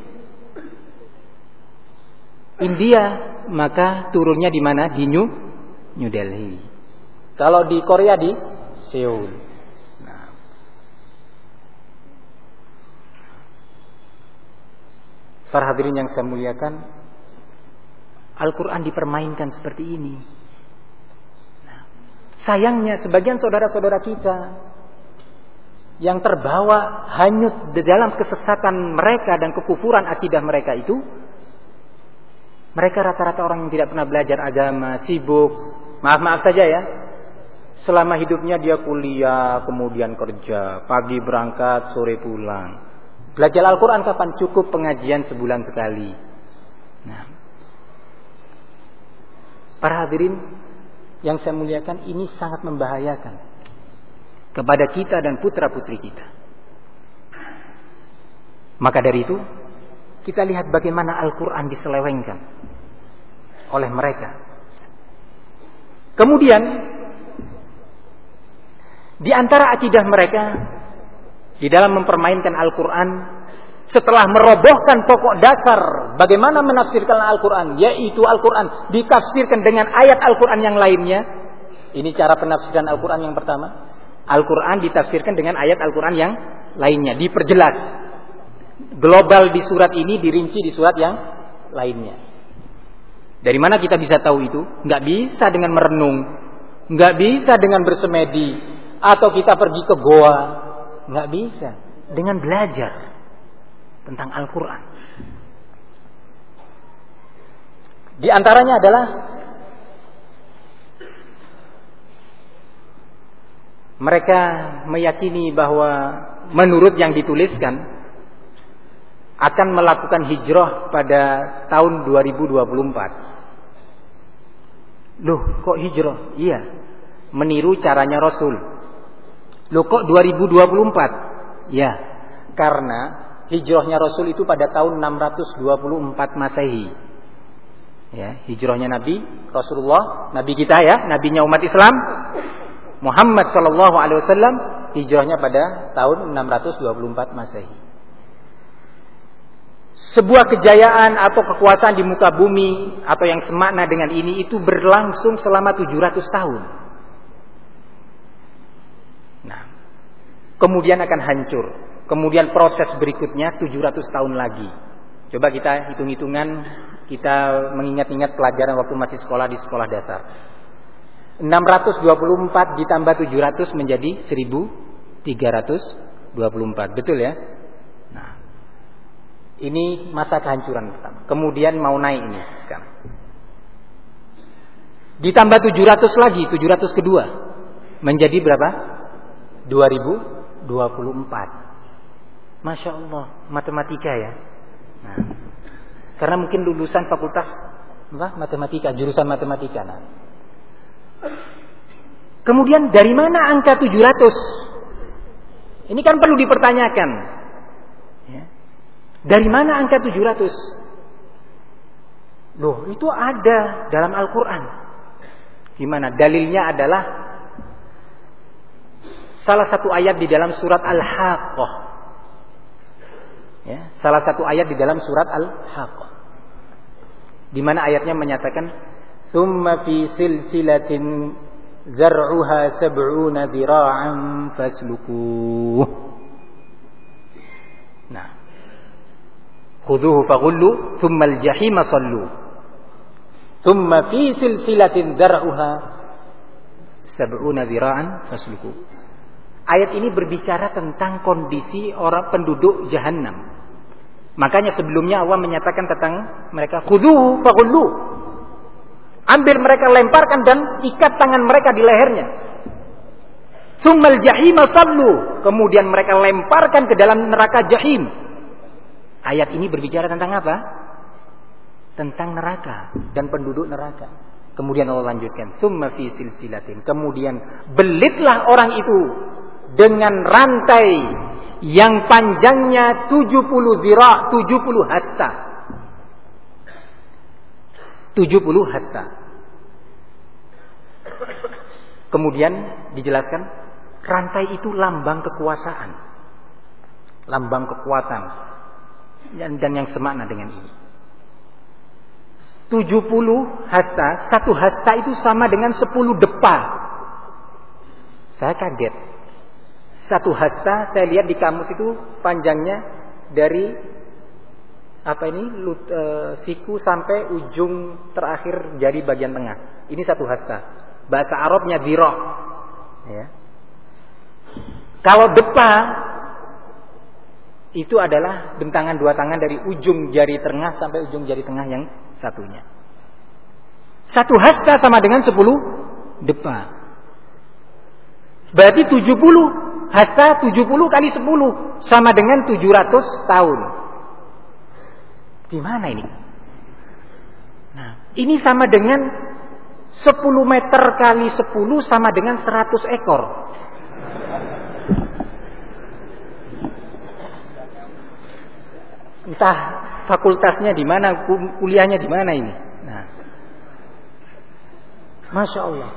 India, maka turunnya di mana? Di New Delhi. Kalau di Korea di Seoul. Nah, para hadirin yang saya muliakan, Al-Quran dipermainkan seperti ini. Sayangnya sebagian saudara-saudara kita yang terbawa hanyut di dalam kesesatan mereka dan kekufuran akidah mereka itu, mereka rata-rata orang yang tidak pernah belajar agama, sibuk, maaf saja ya, selama hidupnya dia kuliah, kemudian kerja, pagi berangkat, sore pulang. Belajar Al-Quran kapan? Cukup pengajian sebulan sekali. Nah, para hadirin yang saya muliakan, ini sangat membahayakan kepada kita dan putra-putri kita. Maka dari itu, kita lihat bagaimana Al-Quran diselewengkan oleh mereka. Kemudian, di antara akidah mereka di dalam mempermainkan Al-Quran, setelah merobohkan pokok dasar bagaimana menafsirkan Al-Quran, yaitu Al-Quran ditafsirkan dengan ayat Al-Quran yang lainnya. Ini cara penafsiran Al-Quran yang pertama. Al-Quran ditafsirkan dengan ayat Al-Quran yang lainnya, diperjelas. global di surat ini, dirinci di surat yang lainnya. Dari mana kita bisa tahu itu? Nggak bisa dengan merenung, nggak bisa dengan bersemedi, atau kita pergi ke goa, nggak bisa. Dengan belajar tentang Al-Quran. Di antaranya adalah mereka meyakini bahwa menurut yang dituliskan akan melakukan hijrah pada tahun 2024. Loh, kok hijrah? Iya, meniru caranya Rasul. Loh, kok 2024? Ya, karena hijrahnya Rasul itu pada tahun 624 Masehi. Ya, hijrahnya Nabi Rasulullah, Nabi kita ya, nabinya umat Islam, Muhammad sallallahu alaihi wasallam, hijrahnya pada tahun 624 Masehi. Sebuah kejayaan atau kekuasaan di muka bumi atau yang semakna dengan ini itu berlangsung selama 700 tahun. Nah, kemudian akan hancur. Kemudian proses berikutnya 700 tahun lagi. Coba kita hitung-hitungan, kita mengingat-ingat pelajaran waktu masih sekolah di sekolah dasar. 624 ditambah 700 menjadi 1324. Betul ya? Nah, ini masa kehancuran pertama. Kemudian mau naik ini sekarang. Ditambah 700 lagi, 700 kedua. Menjadi berapa? 2024. Masya Allah, matematika ya. Nah, karena mungkin lulusan fakultas matematika, jurusan matematika. Nah. Kemudian dari mana angka 700? Ini kan perlu dipertanyakan. Ya. Dari mana angka 700? Loh, itu ada dalam Al-Quran. Gimana? Dalilnya adalah salah satu ayat di dalam surat Al-Haqqah. Ya, salah satu ayat di dalam surat Al-Haqqah. Di mana ayatnya menyatakan, "Tsumma fi silsilatin zar'uha sab'una dhira'an faslukuh." Nah, khudhuhu faghullu thumma al-jahima sallu. Tsumma fi silsilatin zar'uha sab'una dhira'an faslukuh. Ayat ini berbicara tentang kondisi orang penduduk Jahannam. Makanya sebelumnya Allah menyatakan tentang mereka, khudhuhu faghullu. Ambil mereka, lemparkan dan ikat tangan mereka di lehernya. Tsummal jahima sallu. Kemudian mereka lemparkan ke dalam neraka jahim. Ayat ini berbicara tentang apa? Tentang neraka dan penduduk neraka. Kemudian Allah lanjutkan, tsumma fi silsilatin. Kemudian belitlah orang itu dengan rantai yang panjangnya 70 zira', 70 hasta. 70 hasta. Kemudian dijelaskan, rantai itu lambang kekuasaan, lambang kekuatan, dan yang semakna dengan ini. 70 hasta, satu hasta itu sama dengan 10 depa. Saya kaget. Satu hasta, saya lihat di kamus itu panjangnya dari siku sampai ujung terakhir jari bagian tengah. Ini satu hasta. Bahasa Arabnya dhira'. Ya. Kalau depa itu adalah bentangan dua tangan dari ujung jari tengah sampai ujung jari tengah yang satunya. Satu hasta sama dengan 10 depa. Berarti 70 hasta, 70 kali 10 sama dengan 700 tahun. Gimana ini? Nah, ini sama dengan 10 meter kali 10 sama dengan 100 ekor. Entah fakultasnya di mana, kuliahnya di mana ini. Nah, Masya Allah.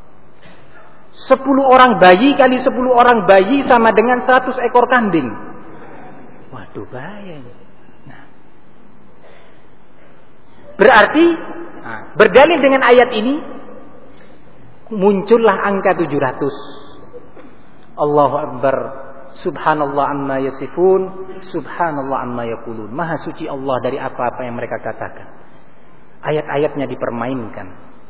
10 orang bayi kali 10 orang bayi sama dengan 100 ekor kambing. Waduh, bahaya ini. Nah, berarti berdalil dengan ayat ini muncullah angka 700. Allahu Akbar. Subhanallah amma yasifun, subhanallah amma yaqulun. Maha suci Allah dari apa-apa yang mereka katakan. Ayat-ayatnya dipermainkan.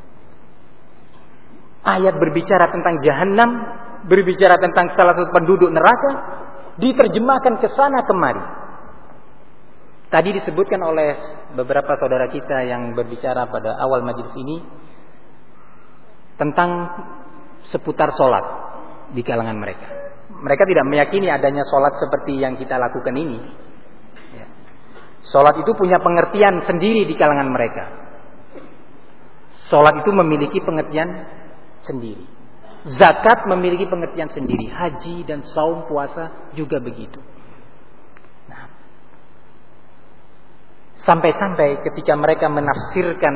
Ayat berbicara tentang jahanam, berbicara tentang salah satu penduduk neraka, diterjemahkan ke sana kemari. Tadi disebutkan oleh beberapa saudara kita yang berbicara pada awal majelis ini tentang seputar sholat di kalangan mereka. Mereka tidak meyakini adanya sholat seperti yang kita lakukan ini. Sholat itu punya pengertian sendiri di kalangan mereka. Sholat itu memiliki pengertian sendiri. Zakat memiliki pengertian sendiri. Haji dan saum puasa juga begitu. Nah, sampai-sampai ketika mereka menafsirkan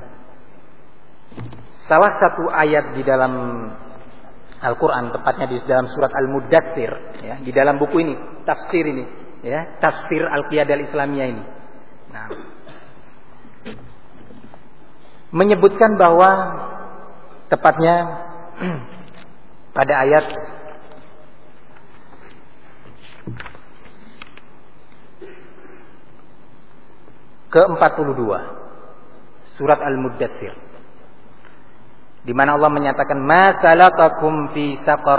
salah satu ayat di dalam Al-Quran, tepatnya di dalam surat Al-Muddatsir, ya, di dalam buku ini, tafsir ini, ya, tafsir Al-Qiyadah Al-Islamiyah ini. Nah, menyebutkan bahwa tepatnya pada ayat ke-42 surat Al-Muddatsir, di mana Allah menyatakan ma salakakum fi saqar.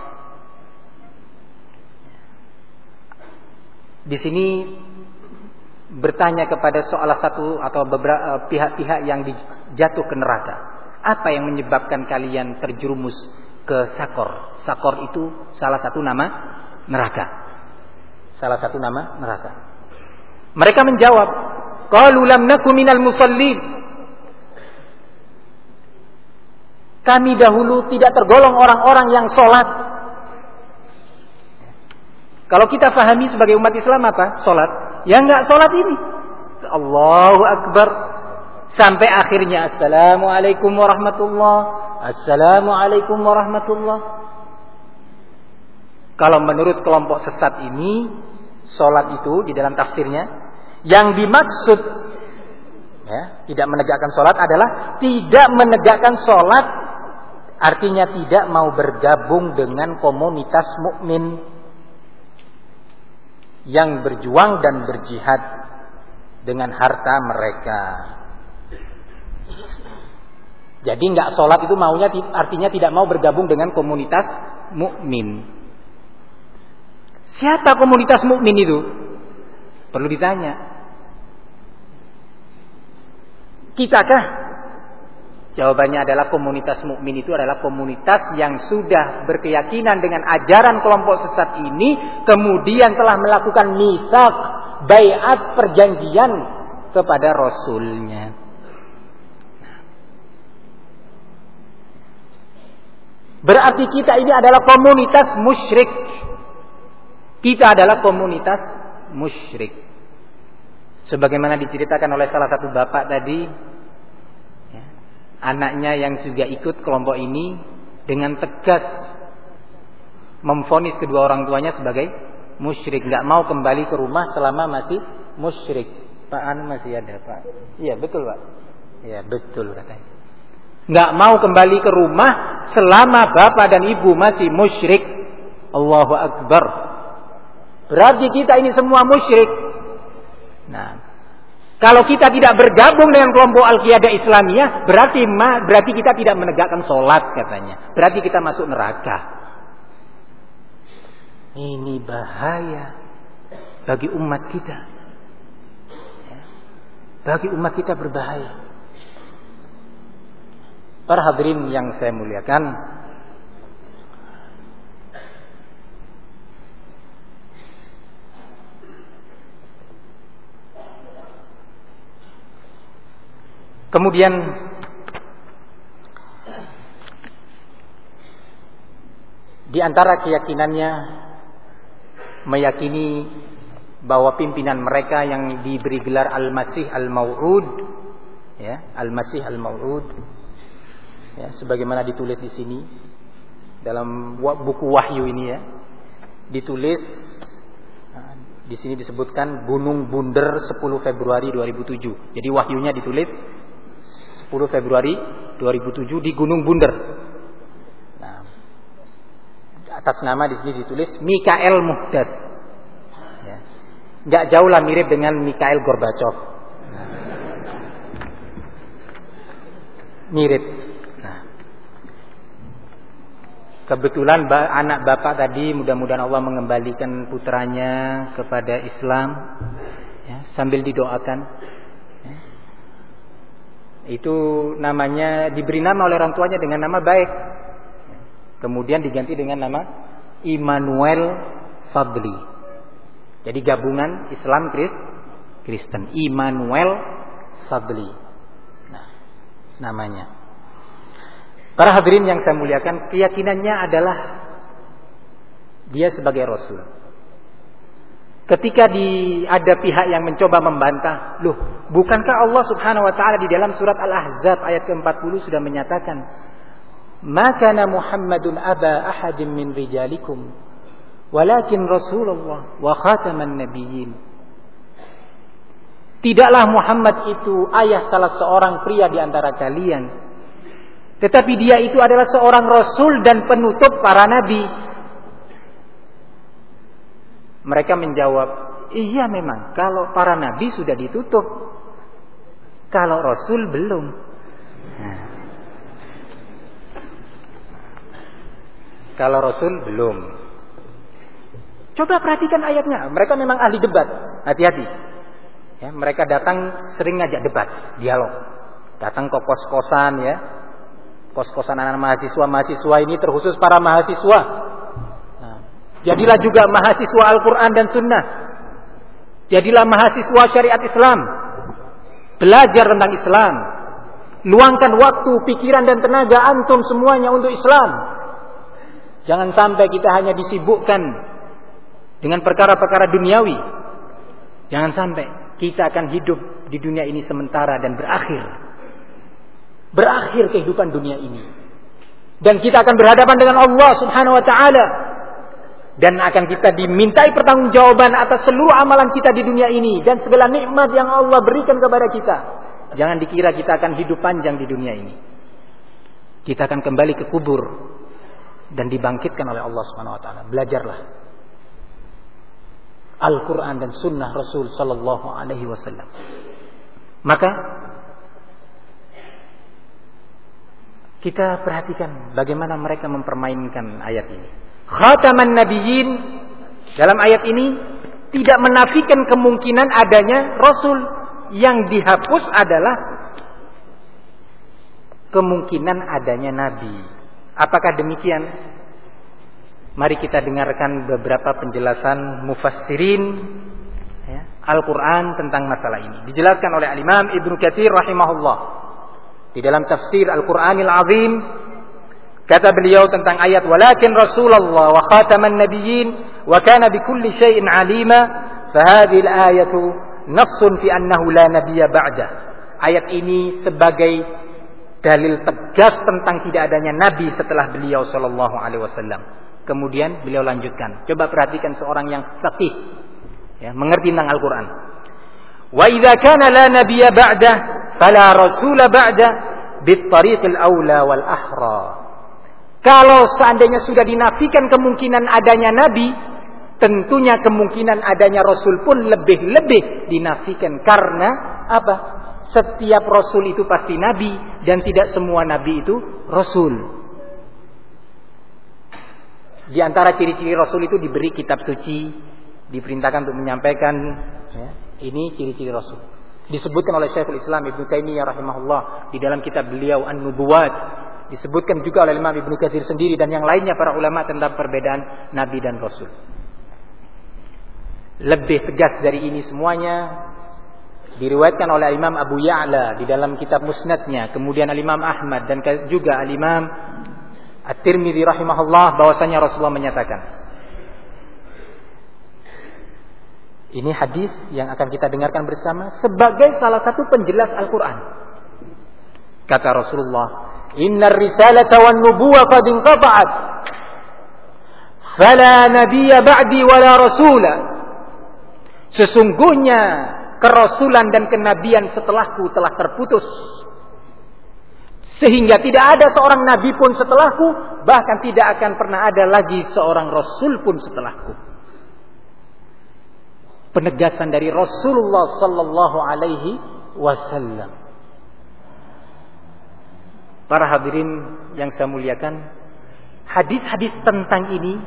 Di sini bertanya kepada salah satu atau beberapa pihak-pihak yang jatuh ke neraka. Apa yang menyebabkan kalian terjerumus ke Sakor? Sakor itu salah satu nama neraka. Salah satu nama neraka. Mereka menjawab, qalu lam naku minal musallin. Kami dahulu tidak tergolong orang-orang yang sholat. Kalau kita pahami sebagai umat Islam apa? Sholat. Ya enggak sholat ini. Allahu Akbar. Sampai akhirnya Assalamualaikum warahmatullah. Assalamualaikum warahmatullah. Kalau menurut kelompok sesat ini, sholat itu di dalam tafsirnya, yang dimaksud ya, tidak menegakkan sholat adalah tidak menegakkan sholat. Artinya tidak mau bergabung dengan komunitas mukmin yang berjuang dan berjihad dengan harta mereka. Jadi enggak sholat itu maunya artinya tidak mau bergabung dengan komunitas mukmin. Siapa komunitas mukmin itu? Perlu ditanya. Kitakah? Jawabannya adalah komunitas mukmin itu adalah komunitas yang sudah berkeyakinan dengan ajaran kelompok sesat ini, kemudian telah melakukan mitsaq, baiat, perjanjian kepada Rasulnya. Berarti kita ini adalah komunitas musyrik. Kita adalah komunitas musyrik. Sebagaimana diceritakan oleh salah satu bapak tadi, anaknya yang juga ikut kelompok ini dengan tegas memvonis kedua orang tuanya sebagai musyrik, nggak mau kembali ke rumah selama masih musyrik. Pak Anu masih ada Pak? Iya betul Pak. Iya betul katanya. Nggak mau kembali ke rumah selama bapak dan ibu masih musyrik. Allahu Akbar. Berarti kita ini semua musyrik. Nah, kalau kita tidak bergabung dengan kelompok Al-Qiyadah Islamiyah, berarti kita tidak menegakkan sholat katanya. Berarti kita masuk neraka. Ini bahaya bagi umat kita. Bagi umat kita berbahaya. Para hadirin yang saya muliakan, kemudian di antara keyakinannya meyakini bahwa pimpinan mereka yang diberi gelar Al-Masih Al-Mau'ud, ya, Al-Masih Al-Mau'ud, ya, sebagaimana ditulis di sini dalam buku wahyu ini ya, ditulis di sini disebutkan Gunung Bunder 10 Februari 2007. Jadi wahyunya ditulis 10 Februari 2007 di Gunung Bunder. Nah, Atas nama di sini ditulis Mikhail Muhdad. Ya. Nggak jauh lah mirip dengan Mikhail Gorbachev. Mirip. Nah. Kebetulan anak bapak tadi mudah-mudahan Allah mengembalikan putranya kepada Islam, ya, sambil didoakan. Ya. Itu namanya diberi nama oleh orang tuanya dengan nama baik. Kemudian diganti dengan nama Immanuel Fadli. Jadi gabungan Islam Kristen. Immanuel Fadli. Nah, namanya. Para hadirin yang saya muliakan, keyakinannya adalah dia sebagai Rasul. Ketika ada pihak yang mencoba membantah, loh, bukankah Allah Subhanahu wa taala di dalam surat Al-Ahzab ayat ke-40 sudah menyatakan, "Ma kana Muhammadun aba ahadin min rijalikum, walakin Rasulullah wa khataman nabiyyin." Tidaklah Muhammad itu ayah salah seorang pria di antara kalian, tetapi dia itu adalah seorang rasul dan penutup para nabi. Mereka menjawab, iya memang, kalau para nabi sudah ditutup, kalau rasul belum. Nah. Kalau rasul belum. Coba perhatikan ayatnya. Mereka memang ahli debat. Hati-hati. Ya, mereka datang sering ngajak debat, dialog. Datang ke kos-kosan, ya. Kos-kosan anak mahasiswa ini terkhusus para mahasiswa. Nah, jadilah juga mahasiswa Al-Quran dan Sunnah. Jadilah mahasiswa syariat Islam. Belajar tentang Islam. Luangkan waktu, pikiran dan tenaga antum semuanya untuk Islam. Jangan sampai kita hanya disibukkan dengan perkara-perkara duniawi. Jangan sampai kita akan hidup di dunia ini sementara dan berakhir. Berakhir kehidupan dunia ini. Dan kita akan berhadapan dengan Allah Subhanahu wa taala. Dan akan kita dimintai pertanggungjawaban atas seluruh amalan kita di dunia ini dan segala nikmat yang Allah berikan kepada kita. Jangan dikira kita akan hidup panjang di dunia ini. Kita akan kembali ke kubur dan dibangkitkan oleh Allah Subhanahu wa taala. Belajarlah Al-Qur'an dan sunnah Rasul sallallahu alaihi wasallam. Maka kita perhatikan bagaimana mereka mempermainkan ayat ini. Khataman nabiyyin dalam ayat ini tidak menafikan kemungkinan adanya rasul. Yang dihapus adalah kemungkinan adanya nabi. Apakah demikian? Mari kita dengarkan beberapa penjelasan mufassirin, ya, Al-Quran tentang masalah ini. Dijelaskan oleh Al-Imam Ibnu Katsir rahimahullah di dalam tafsir Al-Qur'anil Azim. Kata beliau tentang ayat walakin Rasulullah wa khataman nabiyyin wa kana bikulli syai'in alima, fa hadhihi al-ayatu nassun fi annahu la nabiyya ba'da. Ayat ini sebagai dalil tegas tentang tidak adanya nabi setelah beliau sallallahu alaihi wasallam. Kemudian beliau lanjutkan. Coba perhatikan seorang yang faqih, ya, mengerti tentang Al-Qur'an. Wa idza kana la nabiyya ba'da fala rasula ba'da bit tariqil aula wal ahra. Kalau seandainya sudah dinafikan kemungkinan adanya nabi, tentunya kemungkinan adanya rasul pun lebih-lebih dinafikan. Karena apa? Setiap rasul itu pasti nabi dan tidak semua nabi itu rasul. Di antara ciri-ciri rasul itu diberi kitab suci, diperintahkan untuk menyampaikan, ya, ini ciri-ciri rasul. Disebutkan oleh Syekhul Islam Ibnu Taimiyah rahimahullah di dalam kitab beliau An-Nubuwat. Disebutkan juga oleh Imam Ibnu Katsir sendiri dan yang lainnya para ulama tentang perbedaan nabi dan rasul. Lebih tegas dari ini semuanya diriwayatkan oleh Imam Abu Ya'la di dalam kitab Musnadnya, kemudian Imam Ahmad dan juga Imam At-Tirmidzi rahimahullah bahwasanya Rasulullah menyatakan. Ini hadis yang akan kita dengarkan bersama sebagai salah satu penjelas Al-Qur'an. Kata Rasulullah, "Innar risalata wan nubuwah qad inqata'at. Fala nabiyya ba'di wala rasula." Sesungguhnya kerasulan dan kenabian setelahku telah terputus. Sehingga tidak ada seorang nabi pun setelahku, bahkan tidak akan pernah ada lagi seorang rasul pun setelahku. Penegasan dari Rasulullah sallallahu alaihi wasallam. Para hadirin yang saya muliakan, hadis-hadis tentang ini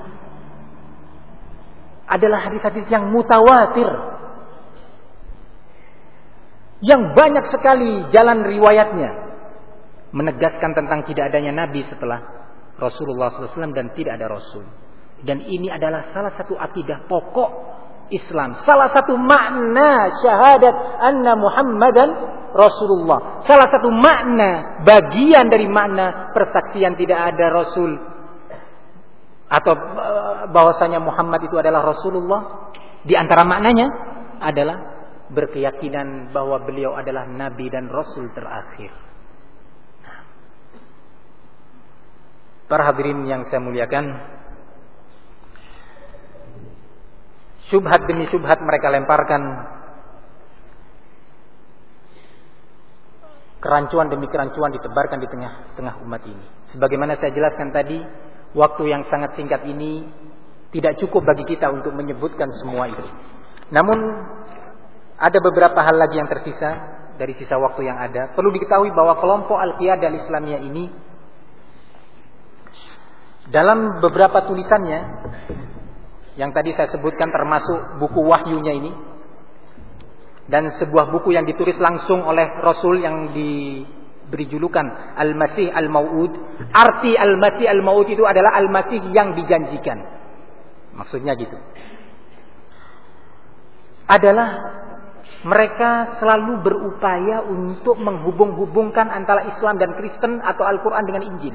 adalah hadis-hadis yang mutawatir, yang banyak sekali jalan riwayatnya, menegaskan tentang tidak adanya nabi setelah Rasulullah SAW dan tidak ada rasul. Dan ini adalah salah satu akidah pokok Islam, salah satu makna syahadat anna Muhammadan Rasulullah, salah satu makna, bagian dari makna persaksian tidak ada rasul atau bahwasanya Muhammad itu adalah Rasulullah. Di antara maknanya adalah berkeyakinan bahwa beliau adalah nabi dan rasul terakhir. Para hadirin yang saya muliakan, syubhat demi syubhat mereka lemparkan, kerancuan demi kerancuan ditebarkan di tengah-tengah umat ini. Sebagaimana saya jelaskan tadi, waktu yang sangat singkat ini tidak cukup bagi kita untuk menyebutkan semua itu. Namun ada beberapa hal lagi yang tersisa dari sisa waktu yang ada. Perlu diketahui bahwa kelompok Al-Qiyadah Al-Islamiyah ini dalam beberapa tulisannya yang tadi saya sebutkan, termasuk buku wahyunya ini dan sebuah buku yang ditulis langsung oleh Rasul yang diberi julukan Al-Masih Al-Mau'ud. Arti Al-Masih Al-Mau'ud itu adalah Al-Masih yang dijanjikan. Maksudnya gitu. Adalah mereka selalu berupaya untuk menghubung-hubungkan antara Islam dan Kristen atau Al-Quran dengan Injil.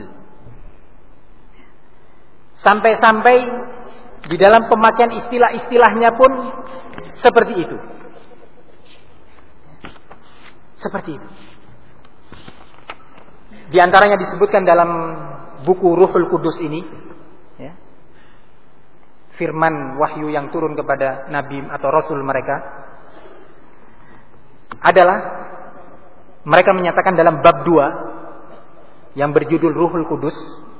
Sampai-sampai di dalam pemakaian istilah-istilahnya pun seperti itu. Seperti itu. Di antaranya disebutkan dalam buku Ruhul Kudus ini, ya, firman wahyu yang turun kepada Nabi atau Rasul mereka, adalah mereka menyatakan dalam bab 2 yang berjudul Ruhul Kudus,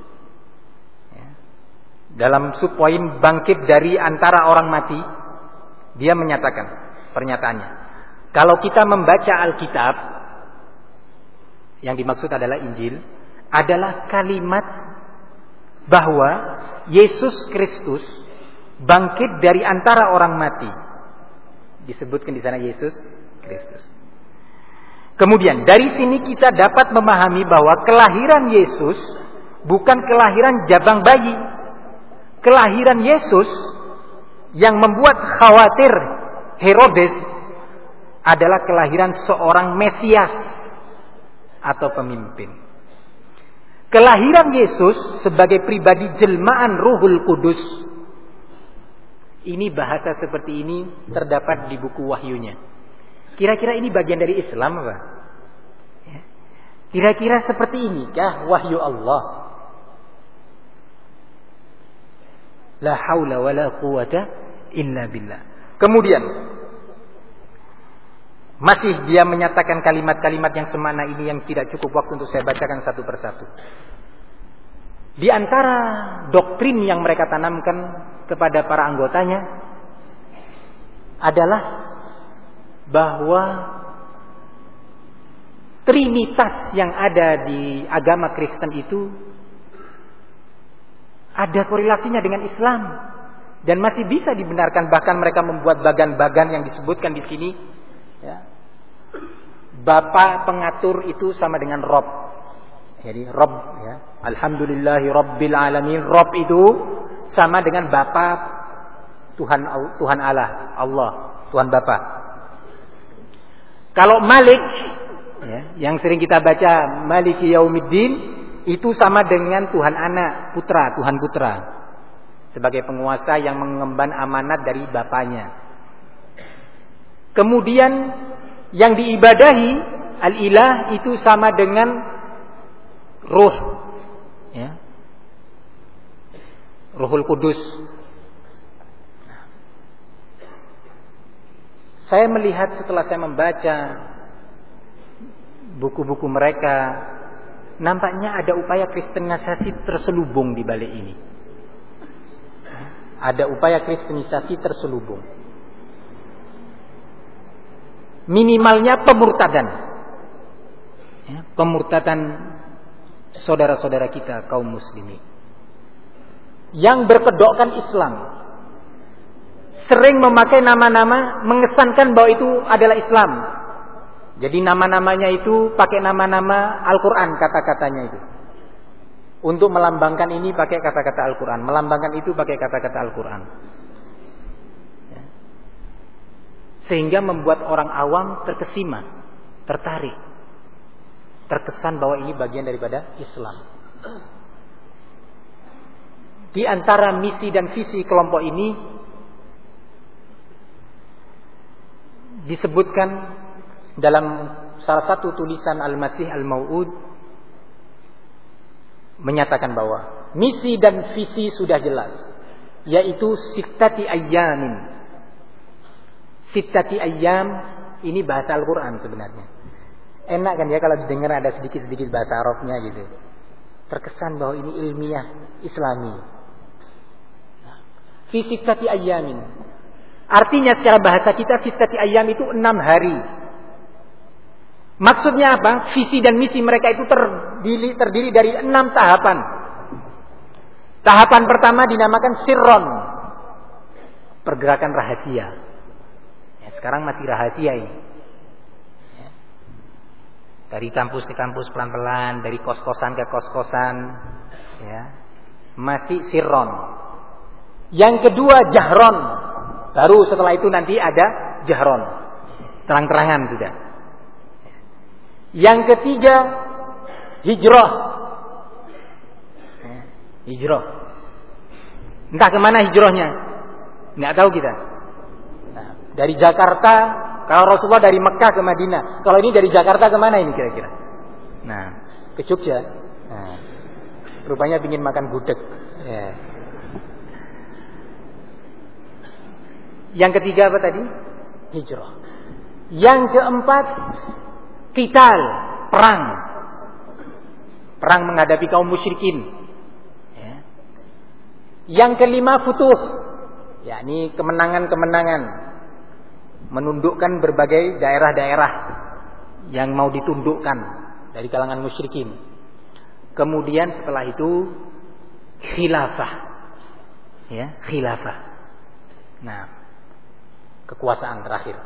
dalam subpoin bangkit dari antara orang mati, dia menyatakan pernyataannya, kalau kita membaca Alkitab, yang dimaksud adalah Injil, adalah kalimat bahwa Yesus Kristus bangkit dari antara orang mati. Disebutkan di sana Yesus Kristus. Kemudian dari sini kita dapat memahami bahwa kelahiran Yesus bukan kelahiran jabang bayi. Kelahiran Yesus yang membuat khawatir Herodes adalah kelahiran seorang Mesias atau pemimpin. Kelahiran Yesus sebagai pribadi jelmaan Ruhul Kudus, ini bahasa seperti ini terdapat di buku wahyunya. Kira-kira ini bagian dari Islam apa? Kira-kira seperti inikah wahyu Allah? La haula wa la quwata illa billah. Kemudian masih dia menyatakan kalimat-kalimat yang semana ini yang tidak cukup waktu untuk saya bacakan satu persatu. Di antara doktrin yang mereka tanamkan kepada para anggotanya adalah bahwa Trinitas yang ada di agama Kristen itu ada korelasinya dengan Islam dan masih bisa dibenarkan. Bahkan mereka membuat bagan-bagan yang disebutkan di sini, ya. Bapa pengatur itu sama dengan Rob. Jadi Rob, ya. Alhamdulillahi Rabbil Alamin. Rob itu sama dengan Bapa Tuhan Allah, Tuhan Bapa. Kalau Malik, ya, yang sering kita baca Maliki Yaumiddin, itu sama dengan Tuhan Anak, Putra, Tuhan Putra, sebagai penguasa yang mengemban amanat dari bapaknya. Kemudian yang diibadahi Al-Ilah itu sama dengan Ruh, ya, Ruhul Kudus. Saya melihat setelah saya membaca buku-buku mereka nampaknya ada upaya kristenisasi terselubung di balik ini. Ada upaya kristenisasi terselubung. Minimalnya pemurtadan. Ya, pemurtadan saudara-saudara kita kaum muslimin yang berkedokkan Islam, sering memakai nama-nama mengesankan bahwa itu adalah Islam. Jadi nama-namanya itu pakai nama-nama Al-Quran, kata-katanya itu. Untuk melambangkan ini pakai kata-kata Al-Quran, melambangkan itu pakai kata-kata Al-Quran. Ya. Sehingga membuat orang awam terkesima, tertarik, terkesan bahwa ini bagian daripada Islam. Di antara misi dan visi kelompok ini disebutkan dalam salah satu tulisan Al-Masih Al-Mau'ud, menyatakan bahwa misi dan visi sudah jelas, yaitu sittati ayyamin. Sittati ayyam ini bahasa Al-Quran sebenarnya. Enak kan ya kalau didengar ada sedikit-sedikit bahasa Arabnya gitu. Terkesan bahwa ini ilmiah Islami. Fi sittati ayyamin. Artinya secara bahasa kita sittati ayyam itu 6 hari. Maksudnya apa? Visi dan misi mereka itu terdiri dari 6 tahapan. Tahapan pertama dinamakan sirron, pergerakan rahasia. Ya, sekarang masih rahasia ini. Ya. Dari kampus ke kampus pelan-pelan, dari kos-kosan ke kos-kosan, ya. Masih sirron. Yang kedua jahron. Baru setelah itu nanti ada jahron, terang-terangan sudah. Yang ketiga hijrah. Hijrah. Entah kemana hijrahnya, nggak tahu kita. Nah, dari Jakarta, kalau Rasulullah dari Mekah ke Madinah, kalau ini dari Jakarta kemana ini kira-kira? Nah, ke Jogja. Nah, rupanya ingin makan gudeg. Ya. Yang ketiga apa tadi? Hijrah. Yang keempat qital, perang. Perang menghadapi kaum musyrikin. Ya. Yang kelima futuh, yakni kemenangan-kemenangan, menundukkan berbagai daerah-daerah yang mau ditundukkan dari kalangan musyrikin. Kemudian setelah itu khilafah. Ya, khilafah. Nah, kekuasaan terakhir.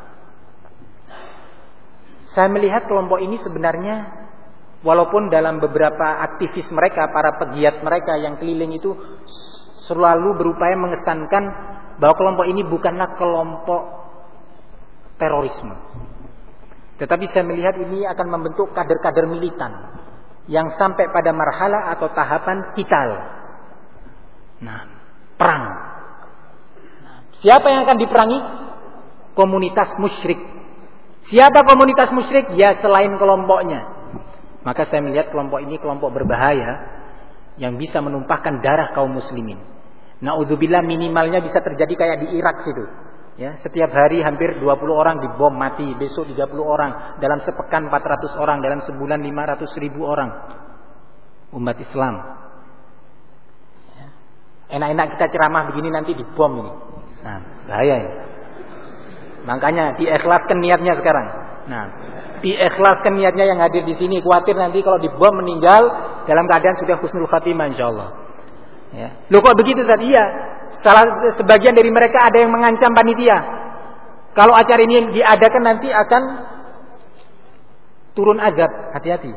Saya melihat kelompok ini sebenarnya walaupun dalam beberapa aktivis mereka, para pegiat mereka yang keliling itu selalu berupaya mengesankan bahwa kelompok ini bukanlah kelompok terorisme. Tetapi saya melihat ini akan membentuk kader-kader militan yang sampai pada marhalah atau tahapan qital. Nah, perang. Nah, siapa yang akan diperangi? Komunitas musyrik. Siapa komunitas musyrik? Ya selain kelompoknya. Maka saya melihat kelompok ini kelompok berbahaya yang bisa menumpahkan darah kaum muslimin. Naudzubillah, minimalnya bisa terjadi kayak di Irak situ. Ya, setiap hari hampir 20 orang dibom mati, besok 30 orang, dalam sepekan 400 orang, dalam sebulan 500.000 orang. Umat Islam. Ya. Enak-enak kita ceramah begini nanti dibom ini. Nah, bahaya ya. Makanya diikhlaskan niatnya sekarang. Nah, diikhlaskan niatnya yang hadir di sini. Khawatir nanti kalau dibom meninggal dalam keadaan sudah husnul khatimah insyaallah. Ya. Loh kok begitu Ustaz? Iya. Sebagian dari mereka ada yang mengancam panitia. Kalau acara ini diadakan nanti akan turun azab. Hati-hati.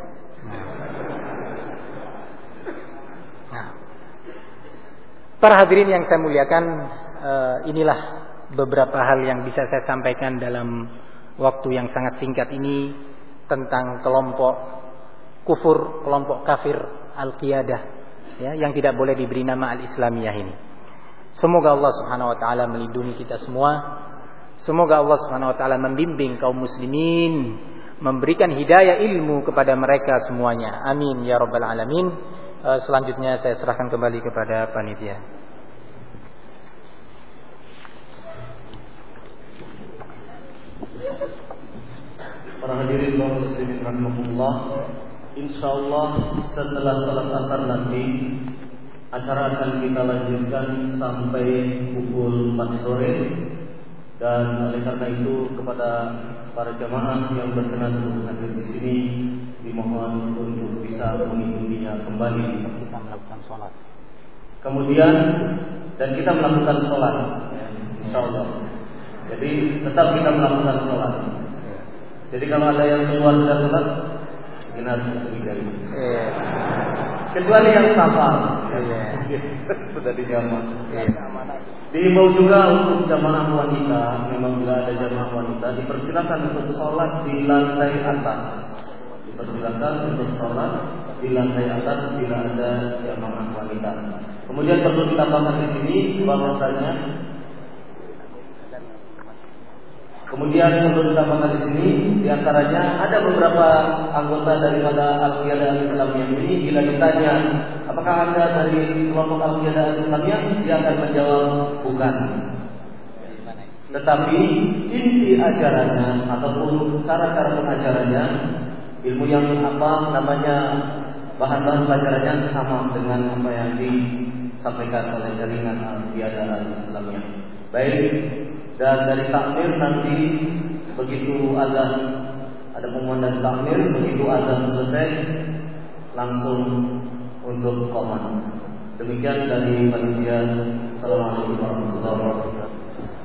Nah. Para hadirin yang saya muliakan, inilah beberapa hal yang bisa saya sampaikan dalam waktu yang sangat singkat ini tentang kelompok kufur, kelompok kafir al-qiyadah, ya, yang tidak boleh diberi nama al-islamiyah ini. Semoga Allah Subhanahu wa taala melindungi kita semua. Semoga Allah Subhanahu wa taala membimbing kaum muslimin, memberikan hidayah ilmu kepada mereka semuanya. Amin ya rabbal alamin. Selanjutnya saya serahkan kembali kepada panitia. Para hadirin kaum muslimin rahimakumullah, insyaallah setelah salat asar nanti acara akan kita lanjutkan sampai pukul 4 sore. Dan oleh karena itu kepada para jamaah yang berkenan untuk hadir di sini dimohon untuk bisa mengikutinya kembali. Kita melakukan sholat. Kemudian dan kita melakukan sholat, insyaallah. Jadi tetap kita melakukan sholat. Jadi kalau ada yang keluar dari sholat, mungkin harus menghindari. Kecuali yang safar, sudah dijamak. Dihimbau juga untuk jamaah wanita, memang bila ada jamaah wanita dipersilakan untuk sholat di lantai atas. Dipersilakan untuk sholat di lantai atas bila ada jamaah wanita. Kemudian perlu ditambahkan di sini bahwasanya di sini diantaranya ada beberapa anggota daripada Al-Qiyadah Al-Islamiyah ini bila ditanya apakah Anda dari kelompok Al-Qiyadah Al-Islamiyah, dia akan menjawab bukan. Tetapi inti ajarannya ataupun cara-cara pengajarannya, ilmu yang bahan-bahan pelajarannya sama dengan apa yang disampaikan oleh jaringan Al-Qiyadah Al-Islamiyah. Baik. Dan dari takmir nanti begitu azan ada pengumuman takmir, begitu azan selesai langsung untuk qomat. Demikian dari panitia. Assalamualaikum warahmatullahi wabarakatuh.